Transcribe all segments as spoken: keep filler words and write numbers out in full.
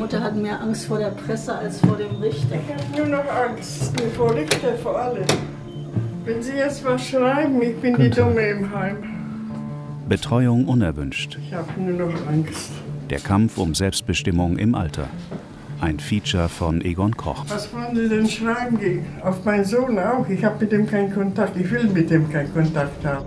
Mutter hat mehr Angst vor der Presse als vor dem Richter. Ich habe nur noch Angst vor Richter, vor allem. Wenn Sie jetzt was schreiben, ich bin die Dumme im Heim. Betreuung unerwünscht. Ich habe nur noch Angst. Der Kampf um Selbstbestimmung im Alter. Ein Feature von Egon Koch. Was wollen Sie denn schreiben gegen? Auf meinen Sohn auch? Ich habe mit dem keinen Kontakt. Ich will mit dem keinen Kontakt haben.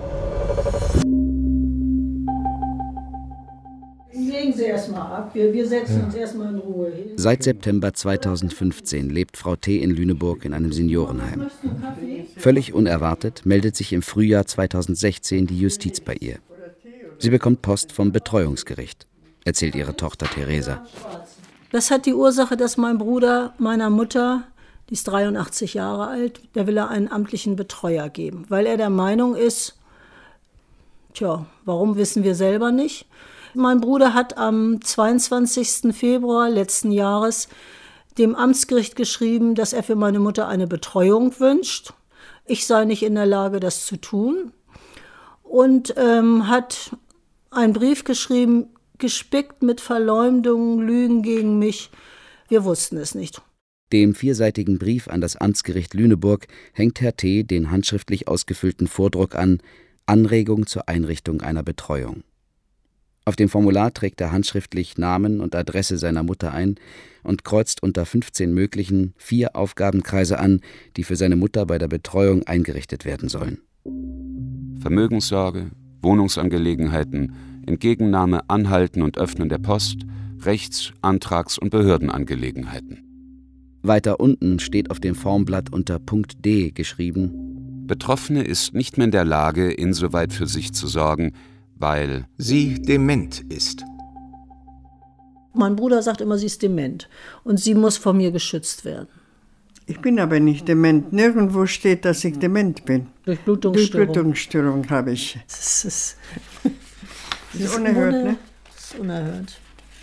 Legen Sie erst mal ab. Wir, wir setzen uns erst mal in Ruhe hin. Seit September zweitausendfünfzehn lebt Frau T. in Lüneburg in einem Seniorenheim. Völlig unerwartet meldet sich im Frühjahr zweitausendsechzehn die Justiz bei ihr. Sie bekommt Post vom Betreuungsgericht, erzählt ihre Tochter Theresa. Das hat die Ursache, dass mein Bruder meiner Mutter, die ist dreiundachtzig Jahre alt, der will er einen amtlichen Betreuer geben, weil er der Meinung ist, tja, warum wissen wir selber nicht. Mein Bruder hat am zweiundzwanzigsten Februar letzten Jahres dem Amtsgericht geschrieben, dass er für meine Mutter eine Betreuung wünscht. Ich sei nicht in der Lage, das zu tun. Und ähm, hat einen Brief geschrieben, gespickt mit Verleumdungen, Lügen gegen mich. Wir wussten es nicht. Dem vierseitigen Brief an das Amtsgericht Lüneburg hängt Herr T. den handschriftlich ausgefüllten Vordruck an: Anregung zur Einrichtung einer Betreuung. Auf dem Formular trägt er handschriftlich Namen und Adresse seiner Mutter ein und kreuzt unter fünfzehn möglichen vier Aufgabenkreise an, die für seine Mutter bei der Betreuung eingerichtet werden sollen. Vermögenssorge, Wohnungsangelegenheiten, Entgegennahme, Anhalten und Öffnen der Post, Rechts-, Antrags- und Behördenangelegenheiten. Weiter unten steht auf dem Formblatt unter Punkt D geschrieben: Betroffene ist nicht mehr in der Lage, insoweit für sich zu sorgen, weil sie dement ist. Mein Bruder sagt immer, sie ist dement und sie muss vor mir geschützt werden. Ich bin aber nicht dement. Nirgendwo steht, dass ich dement bin. Durchblutungsstörung. Durchblutungsstörung habe ich. Das ist, das ist unerhört, ohne, ne? Das ist unerhört.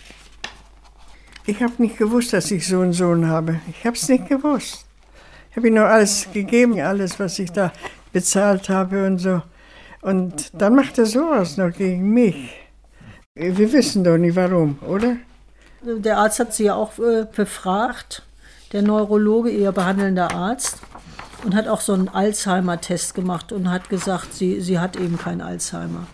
Ich habe nicht gewusst, dass ich so einen Sohn habe. Ich habe es nicht gewusst. Ich habe ihm nur alles gegeben, alles, was ich da bezahlt habe und so. Und dann macht er sowas noch gegen mich. Wir wissen doch nicht warum, oder? Der Arzt hat sie ja auch äh, befragt, der Neurologe, ihr behandelnder Arzt, und hat auch so einen Alzheimer-Test gemacht und hat gesagt, sie, sie hat eben kein Alzheimer.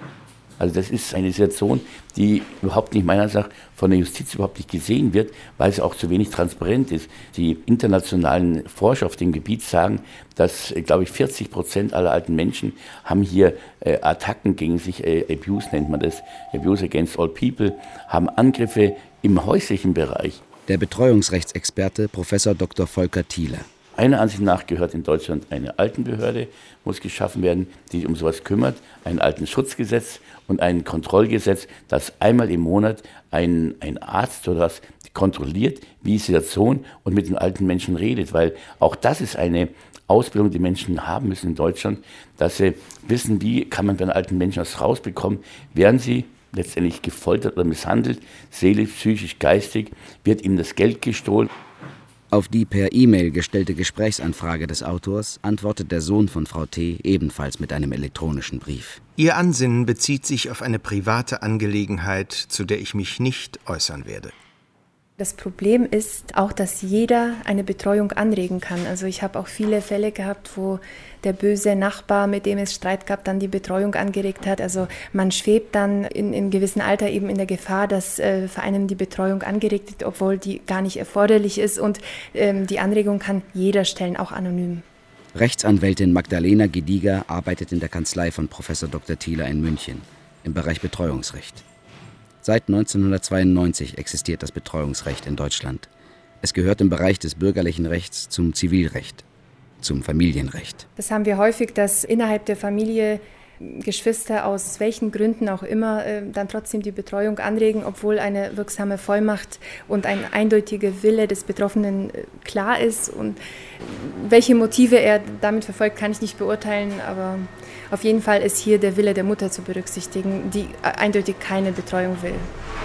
Also das ist eine Situation, die überhaupt nicht meiner Sache von der Justiz überhaupt nicht gesehen wird, weil es auch zu wenig transparent ist. Die internationalen Forscher auf dem Gebiet sagen, dass, glaube ich, vierzig Prozent aller alten Menschen haben hier äh, Attacken gegen sich, äh, Abuse nennt man das, Abuse against all people, haben Angriffe im häuslichen Bereich. Der Betreuungsrechtsexperte Professor Doktor Volker Thiele. Meiner Ansicht nach gehört in Deutschland eine Altenbehörde, muss geschaffen werden, die sich um sowas kümmert, ein Altenschutzgesetz und ein Kontrollgesetz, dass einmal im Monat ein, ein Arzt oder was kontrolliert, wie ist die Situation und mit den alten Menschen redet, weil auch das ist eine Ausbildung, die Menschen haben müssen in Deutschland, dass sie wissen, wie kann man bei den alten Menschen was rausbekommen, werden sie letztendlich gefoltert oder misshandelt, seelisch, psychisch, geistig, wird ihnen das Geld gestohlen. Auf die per E-Mail gestellte Gesprächsanfrage des Autors antwortet der Sohn von Frau T. ebenfalls mit einem elektronischen Brief. Ihr Ansinnen bezieht sich auf eine private Angelegenheit, zu der ich mich nicht äußern werde. Das Problem ist auch, dass jeder eine Betreuung anregen kann. Also ich habe auch viele Fälle gehabt, wo der böse Nachbar, mit dem es Streit gab, dann die Betreuung angeregt hat. Also man schwebt dann in, in gewissem Alter eben in der Gefahr, dass äh, für einen die Betreuung angeregt wird, obwohl die gar nicht erforderlich ist. Und ähm, die Anregung kann jeder stellen, auch anonym. Rechtsanwältin Magdalena Gediger arbeitet in der Kanzlei von Professor Doktor Thiele in München im Bereich Betreuungsrecht. Seit neunzehnhundertzweiundneunzig existiert das Betreuungsrecht in Deutschland. Es gehört im Bereich des bürgerlichen Rechts zum Zivilrecht, zum Familienrecht. Das haben wir häufig, dass innerhalb der Familie Geschwister aus welchen Gründen auch immer äh, dann trotzdem die Betreuung anregen, obwohl eine wirksame Vollmacht und ein eindeutiger Wille des Betroffenen äh, klar ist. Und welche Motive er damit verfolgt, kann ich nicht beurteilen, aber auf jeden Fall ist hier der Wille der Mutter zu berücksichtigen, die eindeutig keine Betreuung will.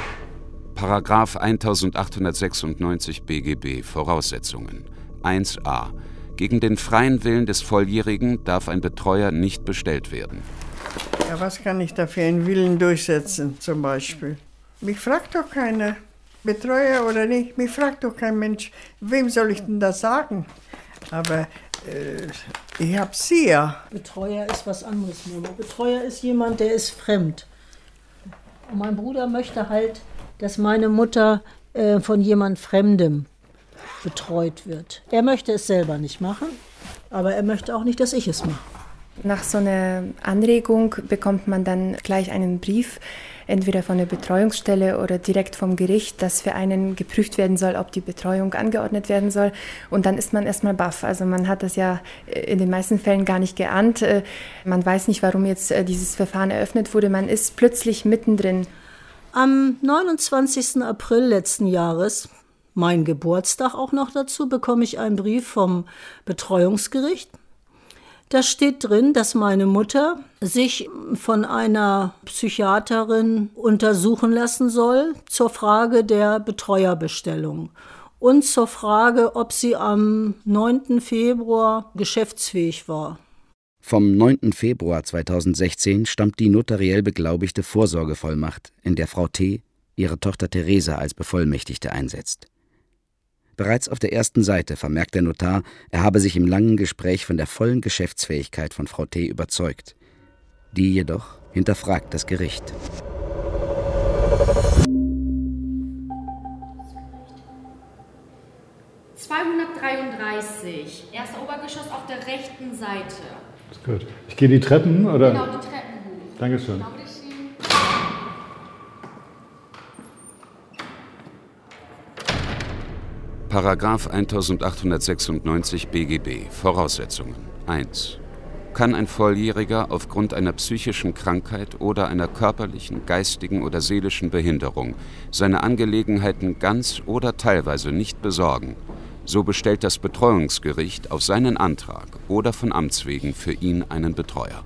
Paragraph eintausendachthundertsechsundneunzig B G B Voraussetzungen eins a. Gegen den freien Willen des Volljährigen darf ein Betreuer nicht bestellt werden. Ja, was kann ich da für einen Willen durchsetzen, zum Beispiel? Mich fragt doch keiner. Betreuer oder nicht, mich fragt doch kein Mensch, wem soll ich denn das sagen? Aber äh, ich habe sie ja. Betreuer ist was anderes, Mama. Betreuer ist jemand, der ist fremd. Und mein Bruder möchte halt, dass meine Mutter äh, von jemand Fremdem betreut wird. Er möchte es selber nicht machen, aber er möchte auch nicht, dass ich es mache. Nach so einer Anregung bekommt man dann gleich einen Brief, entweder von der Betreuungsstelle oder direkt vom Gericht, dass für einen geprüft werden soll, ob die Betreuung angeordnet werden soll. Und dann ist man erstmal baff. Also man hat das ja in den meisten Fällen gar nicht geahnt. Man weiß nicht, warum jetzt dieses Verfahren eröffnet wurde. Man ist plötzlich mittendrin. Am neunundzwanzigsten April letzten Jahres, mein Geburtstag auch noch dazu, bekomme ich einen Brief vom Betreuungsgericht. Da steht drin, dass meine Mutter sich von einer Psychiaterin untersuchen lassen soll zur Frage der Betreuerbestellung und zur Frage, ob sie am neunten Februar geschäftsfähig war. Vom neunten Februar zweitausendsechzehn stammt die notariell beglaubigte Vorsorgevollmacht, in der Frau T. ihre Tochter Theresa als Bevollmächtigte einsetzt. Bereits auf der ersten Seite vermerkt der Notar, er habe sich im langen Gespräch von der vollen Geschäftsfähigkeit von Frau T. überzeugt. Die jedoch hinterfragt das Gericht. zweihundertdreiunddreißig, erster Obergeschoss auf der rechten Seite. Ist gut. Ich gehe die Treppen, oder? Genau, die Treppen hoch. Dankeschön. Paragraph eintausendachthundertsechsundneunzig B G B. Voraussetzungen. eins. Kann ein Volljähriger aufgrund einer psychischen Krankheit oder einer körperlichen, geistigen oder seelischen Behinderung seine Angelegenheiten ganz oder teilweise nicht besorgen, so bestellt das Betreuungsgericht auf seinen Antrag oder von Amts wegen für ihn einen Betreuer.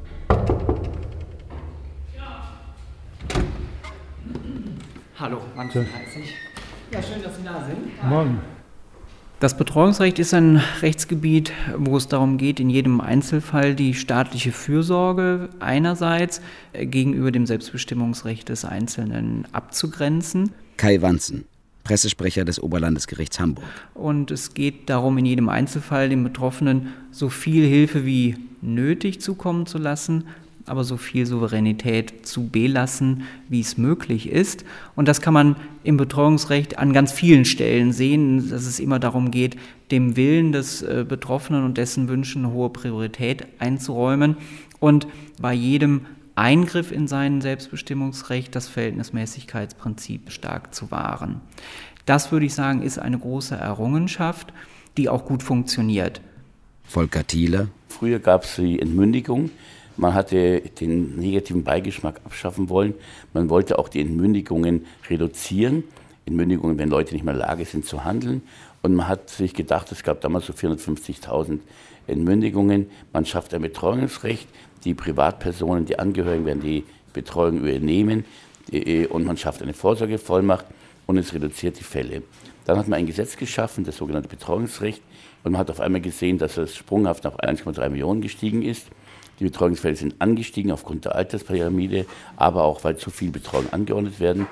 Hallo, Manfred heiße ich. Ja, schön, dass Sie da sind. Morgen. Das Betreuungsrecht ist ein Rechtsgebiet, wo es darum geht, in jedem Einzelfall die staatliche Fürsorge einerseits gegenüber dem Selbstbestimmungsrecht des Einzelnen abzugrenzen. Kai Wanzen, Pressesprecher des Oberlandesgerichts Hamburg. Und es geht darum, in jedem Einzelfall dem Betroffenen so viel Hilfe wie nötig zukommen zu lassen, aber so viel Souveränität zu belassen, wie es möglich ist. Und das kann man im Betreuungsrecht an ganz vielen Stellen sehen, dass es immer darum geht, dem Willen des Betroffenen und dessen Wünschen eine hohe Priorität einzuräumen und bei jedem Eingriff in sein Selbstbestimmungsrecht das Verhältnismäßigkeitsprinzip stark zu wahren. Das, würde ich sagen, ist eine große Errungenschaft, die auch gut funktioniert. Volker Thiele. Früher gab es die Entmündigung. Man hatte den negativen Beigeschmack abschaffen wollen. Man wollte auch die Entmündigungen reduzieren. Entmündigungen, wenn Leute nicht mehr in der Lage sind zu handeln. Und man hat sich gedacht, es gab damals so vierhundertfünfzigtausend Entmündigungen. Man schafft ein Betreuungsrecht. Die Privatpersonen, die Angehörigen werden die Betreuung übernehmen. Und man schafft eine Vorsorgevollmacht und es reduziert die Fälle. Dann hat man ein Gesetz geschaffen, das sogenannte Betreuungsrecht. Und man hat auf einmal gesehen, dass es sprunghaft auf eins Komma drei Millionen gestiegen ist. Die Betreuungsfälle sind angestiegen aufgrund der Alterspyramide, aber auch, weil zu viel Betreuung angeordnet werden.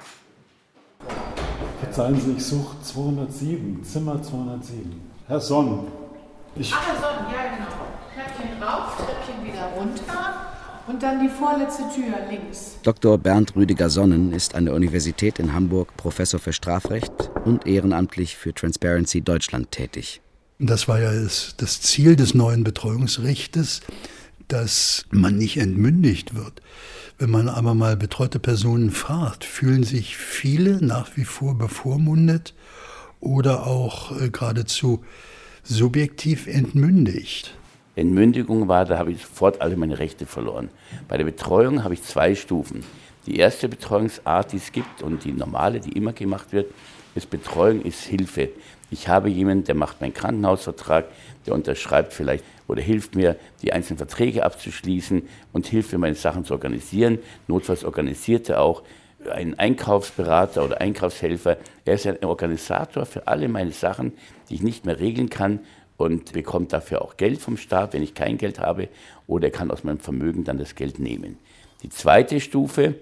Verzeihen Sie, ich suche zweihundertsieben, Zimmer zweihundertsieben. Herr Sonn. Ich Ach, Herr Sonn, ja genau. Treppchen rauf, Treppchen wieder runter und dann die vorletzte Tür links. Doktor Bernd Rüdiger Sonnen ist an der Universität in Hamburg Professor für Strafrecht und ehrenamtlich für Transparency Deutschland tätig. Das war ja das, das Ziel des neuen Betreuungsrechtes, dass man nicht entmündigt wird. Wenn man aber mal betreute Personen fragt, fühlen sich viele nach wie vor bevormundet oder auch äh, geradezu subjektiv entmündigt. Entmündigung war, da habe ich sofort alle meine Rechte verloren. Bei der Betreuung habe ich zwei Stufen. Die erste Betreuungsart, die es gibt und die normale, die immer gemacht wird, ist Betreuung, ist Hilfe. Ich habe jemanden, der macht meinen Krankenhausvertrag, der unterschreibt vielleicht oder hilft mir, die einzelnen Verträge abzuschließen und hilft mir, meine Sachen zu organisieren. Notfalls organisiert er auch einen Einkaufsberater oder Einkaufshelfer. Er ist ein Organisator für alle meine Sachen, die ich nicht mehr regeln kann und bekommt dafür auch Geld vom Staat, wenn ich kein Geld habe, oder er kann aus meinem Vermögen dann das Geld nehmen. Die zweite Stufe,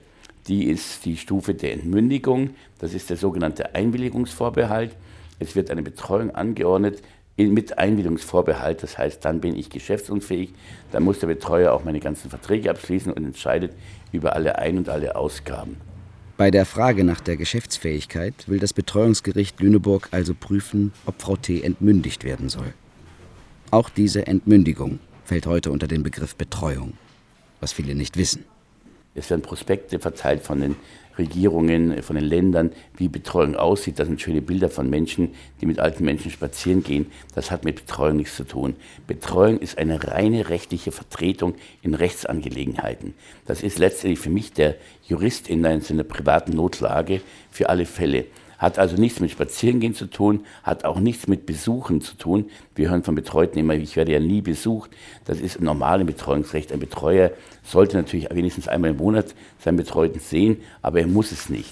Die ist die Stufe der Entmündigung. Das ist der sogenannte Einwilligungsvorbehalt. Es wird eine Betreuung angeordnet mit Einwilligungsvorbehalt. Das heißt, dann bin ich geschäftsunfähig. Dann muss der Betreuer auch meine ganzen Verträge abschließen und entscheidet über alle Ein- und alle Ausgaben. Bei der Frage nach der Geschäftsfähigkeit will das Betreuungsgericht Lüneburg also prüfen, ob Frau T. entmündigt werden soll. Auch diese Entmündigung fällt heute unter den Begriff Betreuung, was viele nicht wissen. Es werden Prospekte verteilt von den Regierungen, von den Ländern, wie Betreuung aussieht. Das sind schöne Bilder von Menschen, die mit alten Menschen spazieren gehen. Das hat mit Betreuung nichts zu tun. Betreuung ist eine reine rechtliche Vertretung in Rechtsangelegenheiten. Das ist letztendlich für mich der Jurist in einer, in einer privaten Notlage für alle Fälle. Hat also nichts mit Spazierengehen zu tun, hat auch nichts mit Besuchen zu tun. Wir hören von Betreuten immer, ich werde ja nie besucht. Das ist ein normales Betreuungsrecht. Ein Betreuer sollte natürlich wenigstens einmal im Monat seinen Betreuten sehen, aber er muss es nicht.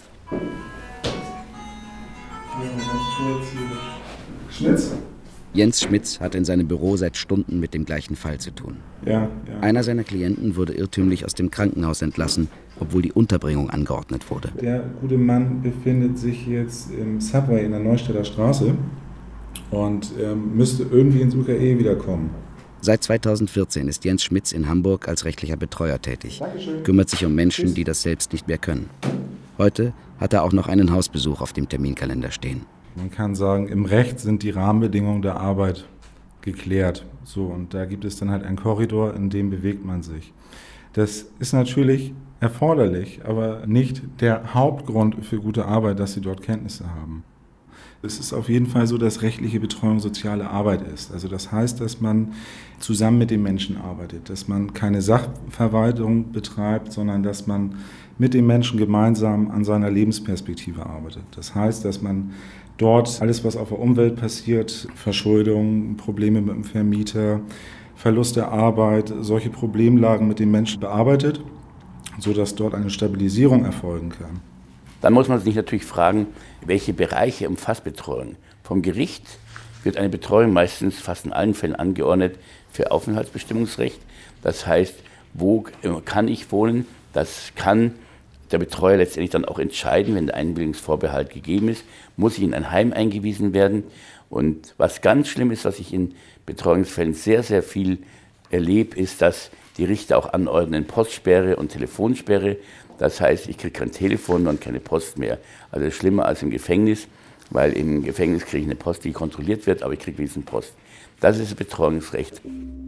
Schmitz? Jens Schmitz hat in seinem Büro seit Stunden mit dem gleichen Fall zu tun. Ja, ja. Einer seiner Klienten wurde irrtümlich aus dem Krankenhaus entlassen, obwohl die Unterbringung angeordnet wurde. Der gute Mann befindet sich jetzt im Subway in der Neustädter Straße und ähm, müsste irgendwie ins U K E wiederkommen. Seit zweitausendvierzehn ist Jens Schmitz in Hamburg als rechtlicher Betreuer tätig, Dankeschön. Kümmert sich um Menschen, die das selbst nicht mehr können. Heute hat er auch noch einen Hausbesuch auf dem Terminkalender stehen. Man kann sagen, im Recht sind die Rahmenbedingungen der Arbeit geklärt. So, und da gibt es dann halt einen Korridor, in dem bewegt man sich. Das ist natürlich erforderlich, aber nicht der Hauptgrund für gute Arbeit, dass Sie dort Kenntnisse haben. Es ist auf jeden Fall so, dass rechtliche Betreuung soziale Arbeit ist. Also das heißt, dass man zusammen mit den Menschen arbeitet, dass man keine Sachverwaltung betreibt, sondern dass man mit den Menschen gemeinsam an seiner Lebensperspektive arbeitet. Das heißt, dass man dort alles, was auf der Umwelt passiert, Verschuldung, Probleme mit dem Vermieter, Verlust der Arbeit, solche Problemlagen mit den Menschen bearbeitet, sodass dort eine Stabilisierung erfolgen kann. Dann muss man sich natürlich fragen, welche Bereiche umfasst Betreuung. Vom Gericht wird eine Betreuung meistens fast in allen Fällen angeordnet für Aufenthaltsbestimmungsrecht. Das heißt, wo kann ich wohnen? Das kann der Betreuer letztendlich dann auch entscheiden, wenn der Einwilligungsvorbehalt gegeben ist, muss ich in ein Heim eingewiesen werden. Und was ganz schlimm ist, was ich in Betreuungsfällen sehr, sehr viel erlebe, ist, dass die Richter auch anordnen Postsperre und Telefonsperre. Das heißt, ich kriege kein Telefon und keine Post mehr. Also schlimmer als im Gefängnis, weil im Gefängnis kriege ich eine Post, die kontrolliert wird, aber ich kriege wenigstens Post. Das ist das Betreuungsrecht.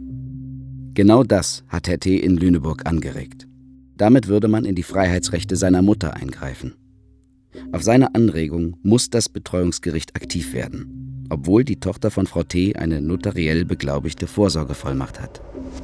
Genau das hat Herr T. in Lüneburg angeregt. Damit würde man in die Freiheitsrechte seiner Mutter eingreifen. Auf seine Anregung muss das Betreuungsgericht aktiv werden, obwohl die Tochter von Frau T. eine notariell beglaubigte Vorsorgevollmacht hat.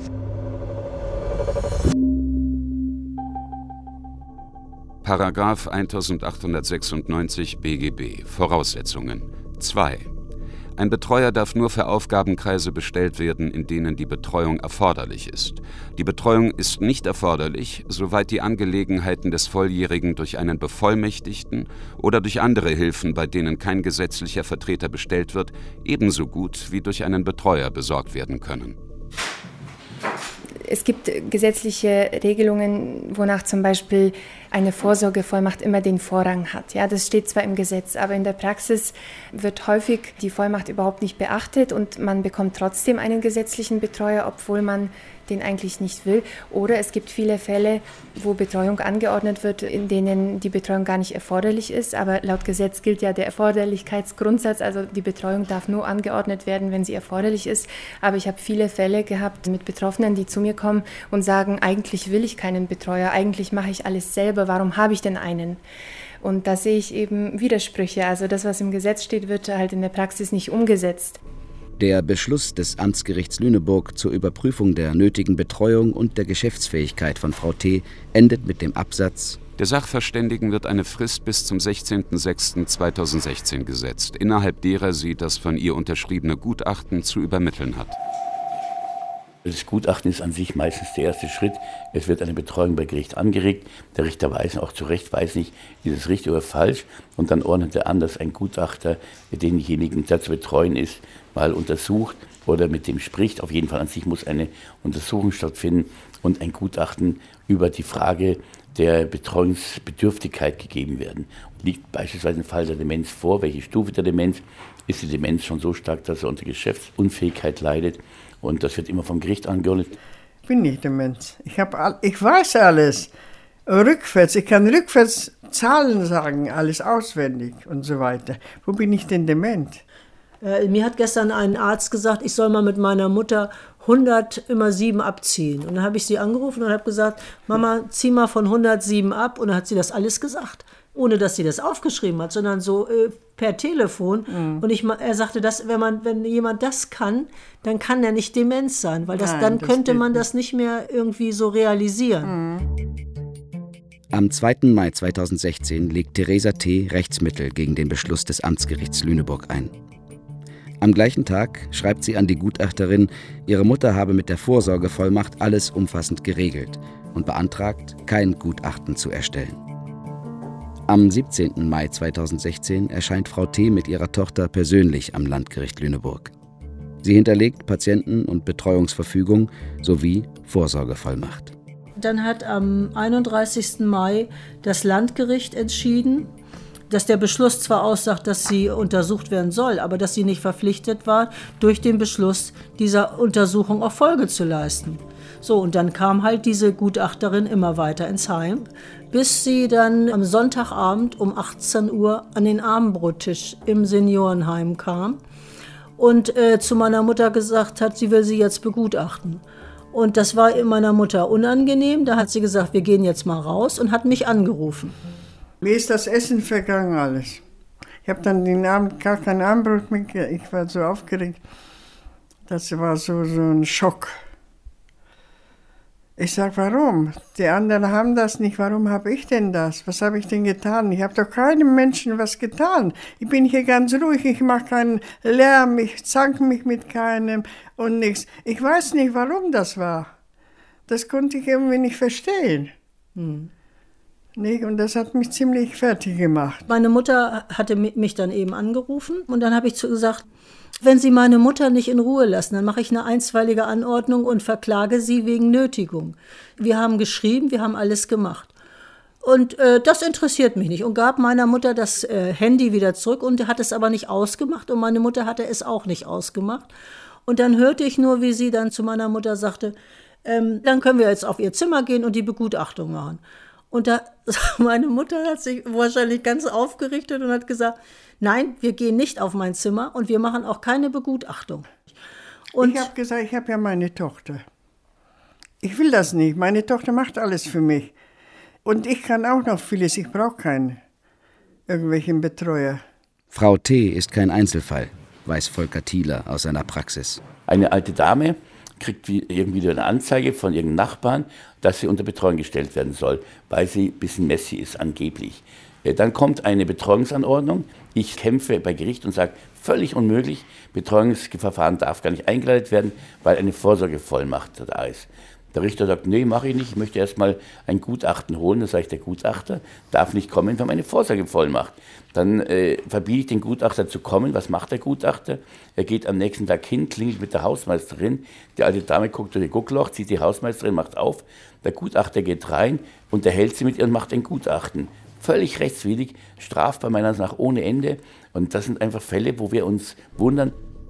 Paragraph eintausendachthundertsechsundneunzig B G B Voraussetzungen zwei. Ein Betreuer darf nur für Aufgabenkreise bestellt werden, in denen die Betreuung erforderlich ist. Die Betreuung ist nicht erforderlich, soweit die Angelegenheiten des Volljährigen durch einen Bevollmächtigten oder durch andere Hilfen, bei denen kein gesetzlicher Vertreter bestellt wird, ebenso gut wie durch einen Betreuer besorgt werden können. Es gibt gesetzliche Regelungen, wonach zum Beispiel eine Vorsorgevollmacht immer den Vorrang hat. Ja, das steht zwar im Gesetz, aber in der Praxis wird häufig die Vollmacht überhaupt nicht beachtet und man bekommt trotzdem einen gesetzlichen Betreuer, obwohl man den eigentlich nicht will. Oder es gibt viele Fälle, wo Betreuung angeordnet wird, in denen die Betreuung gar nicht erforderlich ist. Aber laut Gesetz gilt ja der Erforderlichkeitsgrundsatz. Also die Betreuung darf nur angeordnet werden, wenn sie erforderlich ist. Aber ich habe viele Fälle gehabt mit Betroffenen, die zu mir kommen und sagen, eigentlich will ich keinen Betreuer, eigentlich mache ich alles selber, warum habe ich denn einen? Und da sehe ich eben Widersprüche. Also das, was im Gesetz steht, wird halt in der Praxis nicht umgesetzt. Der Beschluss des Amtsgerichts Lüneburg zur Überprüfung der nötigen Betreuung und der Geschäftsfähigkeit von Frau T. endet mit dem Absatz: Der Sachverständigen wird eine Frist bis zum sechzehnten sechsten zweitausendsechzehn gesetzt, innerhalb derer sie das von ihr unterschriebene Gutachten zu übermitteln hat. Das Gutachten ist an sich meistens der erste Schritt. Es wird eine Betreuung bei Gericht angeregt. Der Richter weiß auch zu Recht, weiß nicht, ist es richtig oder falsch. Und dann ordnet er an, dass ein Gutachter denjenigen, der zu betreuen ist, mal untersucht oder mit dem spricht. Auf jeden Fall an sich muss eine Untersuchung stattfinden und ein Gutachten über die Frage, der Betreuungsbedürftigkeit gegeben werden. Liegt beispielsweise ein Fall der Demenz vor? Welche Stufe der Demenz? Ist die Demenz schon so stark, dass er unter Geschäftsunfähigkeit leidet? Und das wird immer vom Gericht angeordnet. Ich bin nicht Demenz. Ich, hab all, ich weiß alles. Rückwärts. Ich kann rückwärts Zahlen sagen, alles auswendig und so weiter. Wo bin ich denn dement? Äh, mir hat gestern ein Arzt gesagt, ich soll mal mit meiner Mutter hundert immer sieben abziehen. Und dann habe ich sie angerufen und habe gesagt, Mama, zieh mal von hundertsieben ab. Und dann hat sie das alles gesagt, ohne dass sie das aufgeschrieben hat, sondern so äh, per Telefon. Mhm. Und ich, er sagte, dass, wenn, man, wenn jemand das kann, dann kann er nicht Demenz sein, weil das, Nein, dann das könnte man nicht. Das nicht mehr irgendwie so realisieren. Mhm. Am zweiten Mai zweitausendsechzehn legt Theresa T. Rechtsmittel gegen den Beschluss des Amtsgerichts Lüneburg ein. Am gleichen Tag schreibt sie an die Gutachterin, ihre Mutter habe mit der Vorsorgevollmacht alles umfassend geregelt und beantragt, kein Gutachten zu erstellen. Am siebzehnten Mai zweitausendsechzehn erscheint Frau T. mit ihrer Tochter persönlich am Landgericht Lüneburg. Sie hinterlegt Patienten- und Betreuungsverfügung sowie Vorsorgevollmacht. Dann hat am einunddreißigsten Mai das Landgericht entschieden, dass der Beschluss zwar aussagt, dass sie untersucht werden soll, aber dass sie nicht verpflichtet war, durch den Beschluss dieser Untersuchung auch Folge zu leisten. So, und dann kam halt diese Gutachterin immer weiter ins Heim, bis sie dann am Sonntagabend um achtzehn Uhr an den Abendbrottisch im Seniorenheim kam und äh, zu meiner Mutter gesagt hat, sie will sie jetzt begutachten. Und das war meiner Mutter unangenehm. Da hat sie gesagt, wir gehen jetzt mal raus und hat mich angerufen. Wie ist das Essen vergangen alles? Ich habe dann den Abend gar kein Abendbrot mehr. Ich war so aufgeregt. Das war so, so ein Schock. Ich sage, warum? Die anderen haben das nicht. Warum habe ich denn das? Was habe ich denn getan? Ich habe doch keinem Menschen was getan. Ich bin hier ganz ruhig. Ich mache keinen Lärm. Ich zanke mich mit keinem und nichts. Ich weiß nicht, warum das war. Das konnte ich irgendwie nicht verstehen. Hm. Nee, und das hat mich ziemlich fertig gemacht. Meine Mutter hatte mich dann eben angerufen und dann habe ich zu gesagt, wenn Sie meine Mutter nicht in Ruhe lassen, dann mache ich eine einstweilige Anordnung und verklage Sie wegen Nötigung. Wir haben geschrieben, wir haben alles gemacht. Und äh, das interessiert mich nicht und gab meiner Mutter das äh, Handy wieder zurück und hat es aber nicht ausgemacht und meine Mutter hatte es auch nicht ausgemacht. Und dann hörte ich nur, wie sie dann zu meiner Mutter sagte, ähm, dann können wir jetzt auf ihr Zimmer gehen und die Begutachtung machen. Und da, meine Mutter hat sich wahrscheinlich ganz aufgerichtet und hat gesagt, nein, wir gehen nicht auf mein Zimmer und wir machen auch keine Begutachtung. Und ich habe gesagt, ich habe ja meine Tochter. Ich will das nicht. Meine Tochter macht alles für mich. Und ich kann auch noch vieles. Ich brauche keinen irgendwelchen Betreuer. Frau T. ist kein Einzelfall, weiß Volker Thieler aus seiner Praxis. Eine alte Dame kriegt irgendwie eine Anzeige von ihrem Nachbarn, dass sie unter Betreuung gestellt werden soll, weil sie ein bisschen messy ist, angeblich. Dann kommt eine Betreuungsanordnung. Ich kämpfe bei Gericht und sage, völlig unmöglich, Betreuungsverfahren darf gar nicht eingeleitet werden, weil eine Vorsorgevollmacht da ist. Der Richter sagt, nee, mache ich nicht, ich möchte erst mal ein Gutachten holen. Da sage ich, der Gutachter darf nicht kommen, wir haben eine Vorsorgevollmacht. Dann äh, verbiete ich den Gutachter zu kommen. Was macht der Gutachter? Er geht am nächsten Tag hin, klingelt mit der Hausmeisterin. Die alte Dame guckt durch ihr Guckloch, zieht die Hausmeisterin, macht auf. Der Gutachter geht rein, unterhält sie mit ihr und macht ein Gutachten. Völlig rechtswidrig, strafbar meiner Meinung nach ohne Ende. Und das sind einfach Fälle, wo wir uns wundern.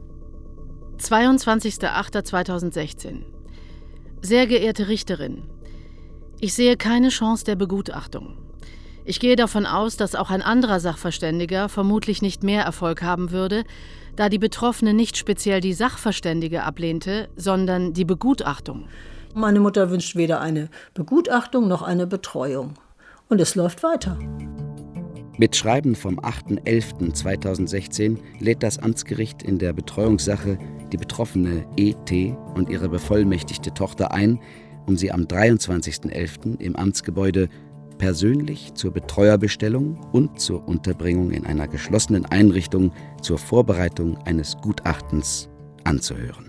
zweiundzwanzigster achter zweitausendsechzehn. Sehr geehrte Richterin, ich sehe keine Chance der Begutachtung. Ich gehe davon aus, dass auch ein anderer Sachverständiger vermutlich nicht mehr Erfolg haben würde, da die Betroffene nicht speziell die Sachverständige ablehnte, sondern die Begutachtung. Meine Mutter wünscht weder eine Begutachtung noch eine Betreuung. Und es läuft weiter. Mit Schreiben vom achter elfter zweitausendsechzehn lädt das Amtsgericht in der Betreuungssache die betroffene E T und ihre bevollmächtigte Tochter ein, um sie am dreiundzwanzigster elfter im Amtsgebäude persönlich zur Betreuerbestellung und zur Unterbringung in einer geschlossenen Einrichtung zur Vorbereitung eines Gutachtens anzuhören.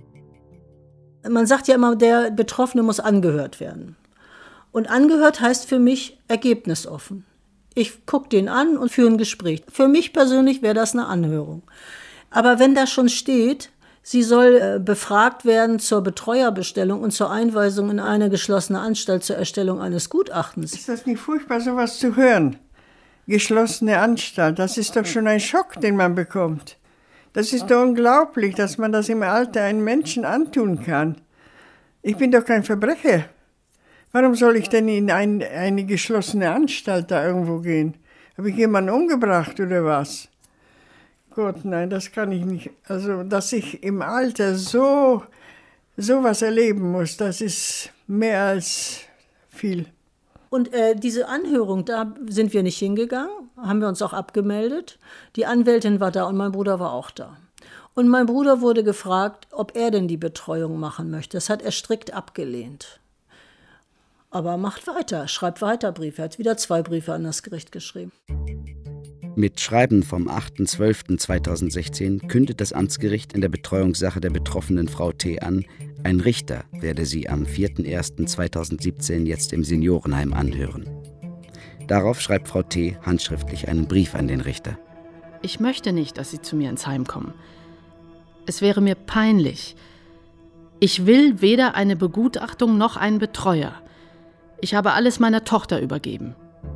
Man sagt ja immer, der Betroffene muss angehört werden. Und angehört heißt für mich ergebnisoffen. Ich gucke den an und führe ein Gespräch. Für mich persönlich wäre das eine Anhörung. Aber wenn da schon steht, Sie soll äh, befragt werden zur Betreuerbestellung und zur Einweisung in eine geschlossene Anstalt zur Erstellung eines Gutachtens. Ist das nicht furchtbar, sowas zu hören? Geschlossene Anstalt, das ist doch schon ein Schock, den man bekommt. Das ist doch unglaublich, dass man das im Alter einem Menschen antun kann. Ich bin doch kein Verbrecher. Warum soll ich denn in ein, eine geschlossene Anstalt da irgendwo gehen? Habe ich jemanden umgebracht oder was? Gott, nein, das kann ich nicht. Also, dass ich im Alter so sowas erleben muss, das ist mehr als viel. Und äh, diese Anhörung, da sind wir nicht hingegangen, haben wir uns auch abgemeldet. Die Anwältin war da und mein Bruder war auch da. Und mein Bruder wurde gefragt, ob er denn die Betreuung machen möchte. Das hat er strikt abgelehnt. Aber macht weiter, schreibt weiter Briefe. Er hat wieder zwei Briefe an das Gericht geschrieben. Mit Schreiben vom achter zwölfter zweitausendsechzehn kündet das Amtsgericht in der Betreuungssache der betroffenen Frau T. an, ein Richter werde sie am vierter erster zweitausendsiebzehn jetzt im Seniorenheim anhören. Darauf schreibt Frau T. handschriftlich einen Brief an den Richter. Ich möchte nicht, dass Sie zu mir ins Heim kommen. Es wäre mir peinlich. Ich will weder eine Begutachtung noch einen Betreuer. Ich habe alles meiner Tochter übergeben.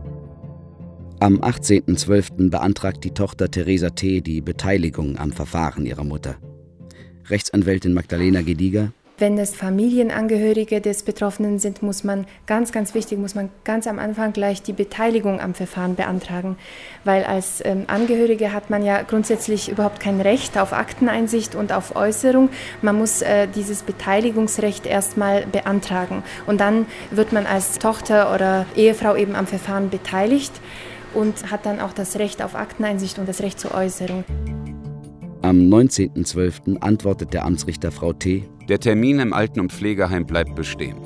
Am achtzehnter zwölfter beantragt die Tochter Theresa T. die Beteiligung am Verfahren ihrer Mutter. Rechtsanwältin Magdalena Gediger: Wenn es Familienangehörige des Betroffenen sind, muss man, ganz, ganz wichtig, muss man ganz am Anfang gleich die Beteiligung am Verfahren beantragen. Weil als ähm, Angehörige hat man ja grundsätzlich überhaupt kein Recht auf Akteneinsicht und auf Äußerung. Man muss äh, dieses Beteiligungsrecht erstmal beantragen. Und dann wird man als Tochter oder Ehefrau eben am Verfahren beteiligt und hat dann auch das Recht auf Akteneinsicht und das Recht zur Äußerung. Am neunzehnter zwölfter antwortet der Amtsrichter Frau T.: Der Termin im Alten- und Pflegeheim bleibt bestehen.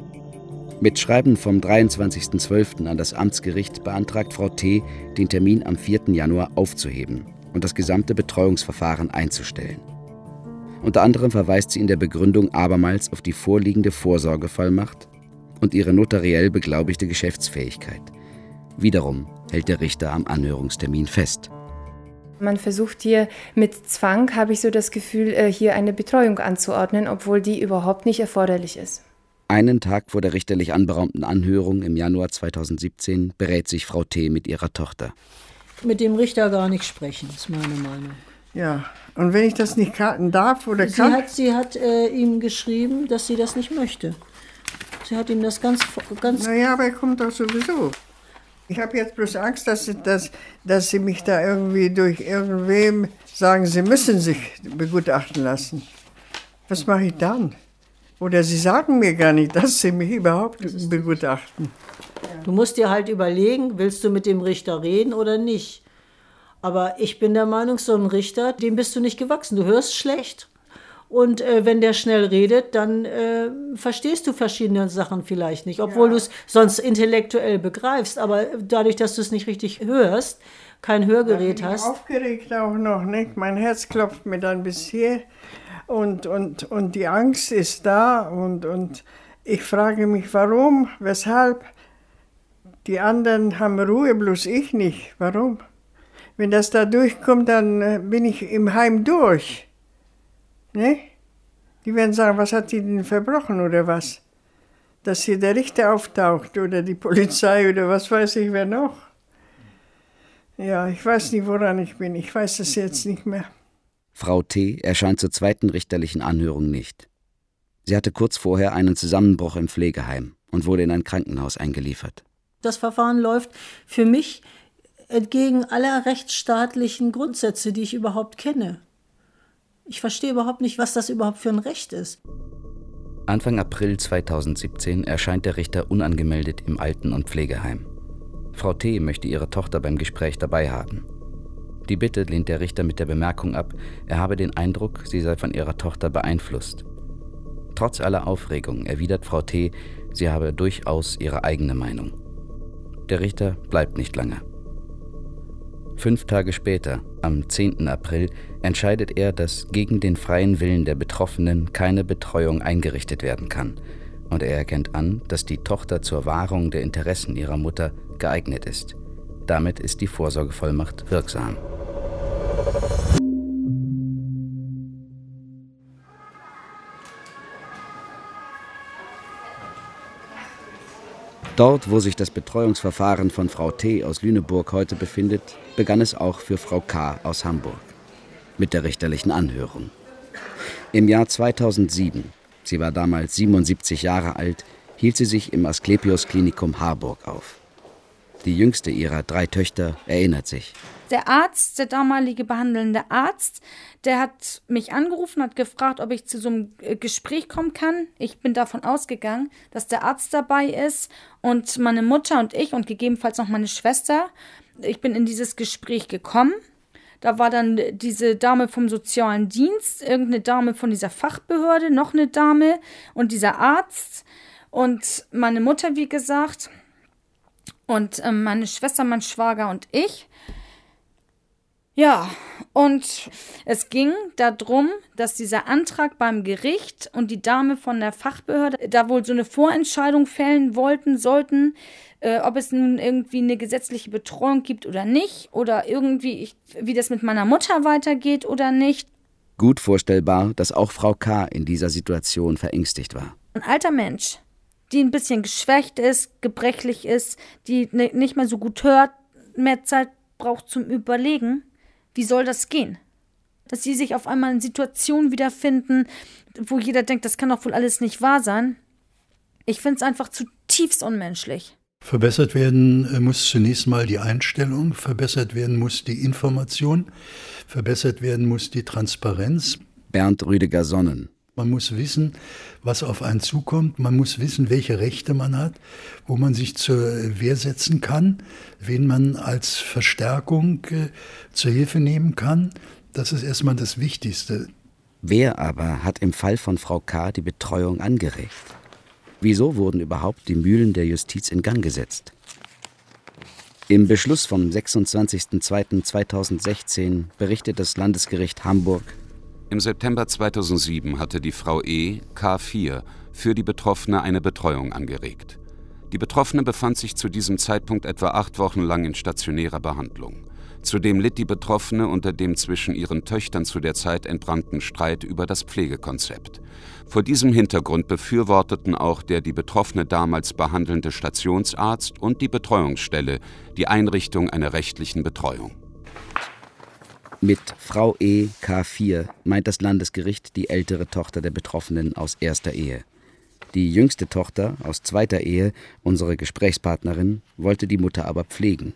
Mit Schreiben vom dreiundzwanzigster zwölfter an das Amtsgericht beantragt Frau T., den Termin am vierten Januar aufzuheben und das gesamte Betreuungsverfahren einzustellen. Unter anderem verweist sie in der Begründung abermals auf die vorliegende Vorsorgevollmacht und ihre notariell beglaubigte Geschäftsfähigkeit. Wiederum hält der Richter am Anhörungstermin fest. Man versucht hier mit Zwang, habe ich so das Gefühl, hier eine Betreuung anzuordnen, obwohl die überhaupt nicht erforderlich ist. Einen Tag vor der richterlich anberaumten Anhörung im Januar zweitausendsiebzehn berät sich Frau T. mit ihrer Tochter. Mit dem Richter gar nicht sprechen, ist meine Meinung. Ja, und wenn ich das nicht darf oder sie kann? Hat, sie hat äh, ihm geschrieben, dass sie das nicht möchte. Sie hat ihm das ganz... ganz naja, aber er kommt doch sowieso. Ich habe jetzt bloß Angst, dass, dass, dass Sie mich da irgendwie durch irgendwem sagen, Sie müssen sich begutachten lassen. Was mache ich dann? Oder Sie sagen mir gar nicht, dass Sie mich überhaupt begutachten. Du musst dir halt überlegen, willst du mit dem Richter reden oder nicht? Aber ich bin der Meinung, so ein Richter, dem bist du nicht gewachsen. Du hörst schlecht. Und äh, wenn der schnell redet, dann äh, verstehst du verschiedene Sachen vielleicht nicht, obwohl ja. du es sonst intellektuell begreifst. Aber dadurch, dass du es nicht richtig hörst, kein Hörgerät hast. Ich bin aufgeregt auch noch, nicht? Mein Herz klopft mir dann bis hier und, und, und die Angst ist da. Und, und ich frage mich, warum, weshalb. Die anderen haben Ruhe, bloß ich nicht. Warum? Wenn das da durchkommt, dann äh, bin ich im Heim durch. Ne? Die werden sagen, was hat die denn verbrochen oder was? Dass hier der Richter auftaucht oder die Polizei oder was weiß ich wer noch. Ja, ich weiß nicht, woran ich bin. Ich weiß es jetzt nicht mehr. Frau T. erscheint zur zweiten richterlichen Anhörung nicht. Sie hatte kurz vorher einen Zusammenbruch im Pflegeheim und wurde in ein Krankenhaus eingeliefert. Das Verfahren läuft für mich entgegen aller rechtsstaatlichen Grundsätze, die ich überhaupt kenne. Ich verstehe überhaupt nicht, was das überhaupt für ein Recht ist. Anfang April zweitausendsiebzehn erscheint der Richter unangemeldet im Alten- und Pflegeheim. Frau T. möchte ihre Tochter beim Gespräch dabei haben. Die Bitte lehnt der Richter mit der Bemerkung ab, er habe den Eindruck, sie sei von ihrer Tochter beeinflusst. Trotz aller Aufregung erwidert Frau T., sie habe durchaus ihre eigene Meinung. Der Richter bleibt nicht lange. Fünf Tage später, am zehnten April, entscheidet er, dass gegen den freien Willen der Betroffenen keine Betreuung eingerichtet werden kann. Und er erkennt an, dass die Tochter zur Wahrung der Interessen ihrer Mutter geeignet ist. Damit ist die Vorsorgevollmacht wirksam. Dort, wo sich das Betreuungsverfahren von Frau T. aus Lüneburg heute befindet, begann es auch für Frau K. aus Hamburg. Mit der richterlichen Anhörung. Im Jahr zweitausendsieben, sie war damals siebenundsiebzig Jahre alt, hielt sie sich im Asklepios-Klinikum Harburg auf. Die jüngste ihrer drei Töchter erinnert sich. Der Arzt, der damalige behandelnde Arzt, der hat mich angerufen, hat gefragt, ob ich zu so einem Gespräch kommen kann. Ich bin davon ausgegangen, dass der Arzt dabei ist und meine Mutter und ich und gegebenenfalls noch meine Schwester. Ich bin in dieses Gespräch gekommen. Da war dann diese Dame vom sozialen Dienst, irgendeine Dame von dieser Fachbehörde, noch eine Dame und dieser Arzt und meine Mutter, wie gesagt, und äh, meine Schwester, mein Schwager und ich. Ja, und es ging darum, dass dieser Antrag beim Gericht und die Dame von der Fachbehörde da wohl so eine Vorentscheidung fällen wollten, sollten, äh, ob es nun irgendwie eine gesetzliche Betreuung gibt oder nicht oder irgendwie, ich, wie das mit meiner Mutter weitergeht oder nicht. Gut vorstellbar, dass auch Frau K. in dieser Situation verängstigt war. Ein alter Mensch, die ein bisschen geschwächt ist, gebrechlich ist, die ne, nicht mehr so gut hört, mehr Zeit braucht zum Überlegen. Wie soll das gehen? Dass sie sich auf einmal in Situationen wiederfinden, wo jeder denkt, das kann doch wohl alles nicht wahr sein. Ich finde es einfach zutiefst unmenschlich. Verbessert werden muss zunächst mal die Einstellung, verbessert werden muss die Information, verbessert werden muss die Transparenz. Bernd Rüdiger-Sonnen. Man muss wissen, was auf einen zukommt. Man muss wissen, welche Rechte man hat, wo man sich zur Wehr setzen kann, wen man als Verstärkung äh, zur Hilfe nehmen kann. Das ist erstmal das Wichtigste. Wer aber hat im Fall von Frau K. die Betreuung angeregt? Wieso wurden überhaupt die Mühlen der Justiz in Gang gesetzt? Im Beschluss vom sechsundzwanzigsten zweiten zweitausendsechzehn berichtet das Landesgericht Hamburg: Im September zweitausendsieben hatte die Frau E. K vier für die Betroffene eine Betreuung angeregt. Die Betroffene befand sich zu diesem Zeitpunkt etwa acht Wochen lang in stationärer Behandlung. Zudem litt die Betroffene unter dem zwischen ihren Töchtern zu der Zeit entbrannten Streit über das Pflegekonzept. Vor diesem Hintergrund befürworteten auch der die Betroffene damals behandelnde Stationsarzt und die Betreuungsstelle die Einrichtung einer rechtlichen Betreuung. Mit Frau E. K vier meint das Landesgericht die ältere Tochter der Betroffenen aus erster Ehe. Die jüngste Tochter aus zweiter Ehe, unsere Gesprächspartnerin, wollte die Mutter aber pflegen.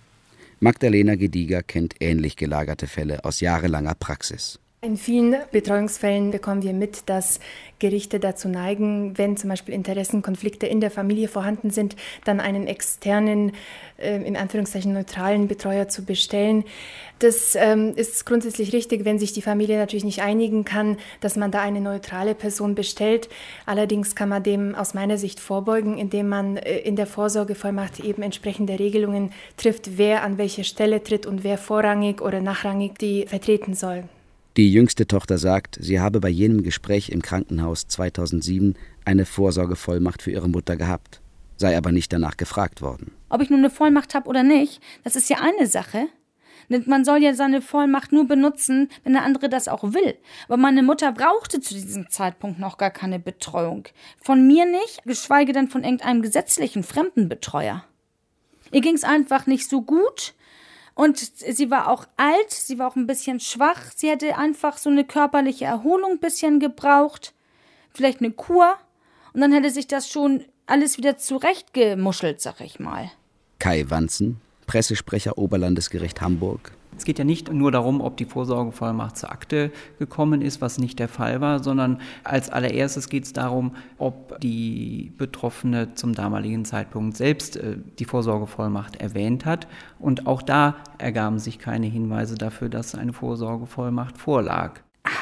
Magdalena Gediger kennt ähnlich gelagerte Fälle aus jahrelanger Praxis. In vielen Betreuungsfällen bekommen wir mit, dass Gerichte dazu neigen, wenn zum Beispiel Interessenkonflikte in der Familie vorhanden sind, dann einen externen, äh, in Anführungszeichen neutralen Betreuer zu bestellen. Das ähm, ist grundsätzlich richtig, wenn sich die Familie natürlich nicht einigen kann, dass man da eine neutrale Person bestellt. Allerdings kann man dem aus meiner Sicht vorbeugen, indem man äh, in der Vorsorgevollmacht eben entsprechende Regelungen trifft, wer an welche Stelle tritt und wer vorrangig oder nachrangig die vertreten soll. Die jüngste Tochter sagt, sie habe bei jenem Gespräch im Krankenhaus zweitausendsieben eine Vorsorgevollmacht für ihre Mutter gehabt, sei aber nicht danach gefragt worden. Ob ich nun eine Vollmacht habe oder nicht, das ist ja eine Sache. Man soll ja seine Vollmacht nur benutzen, wenn der andere das auch will. Aber meine Mutter brauchte zu diesem Zeitpunkt noch gar keine Betreuung. Von mir nicht, geschweige denn von irgendeinem gesetzlichen Fremdenbetreuer. Ihr ging es einfach nicht so gut. Und sie war auch alt, sie war auch ein bisschen schwach. Sie hätte einfach so eine körperliche Erholung ein bisschen gebraucht. Vielleicht eine Kur. Und dann hätte sich das schon alles wieder zurechtgemuschelt, sag ich mal. Kai Wanzen, Pressesprecher Oberlandesgericht Hamburg. Es geht ja nicht nur darum, ob die Vorsorgevollmacht zur Akte gekommen ist, was nicht der Fall war, sondern als allererstes geht es darum, ob die Betroffene zum damaligen Zeitpunkt selbst äh, die Vorsorgevollmacht erwähnt hat. Und auch da ergaben sich keine Hinweise dafür, dass eine Vorsorgevollmacht vorlag.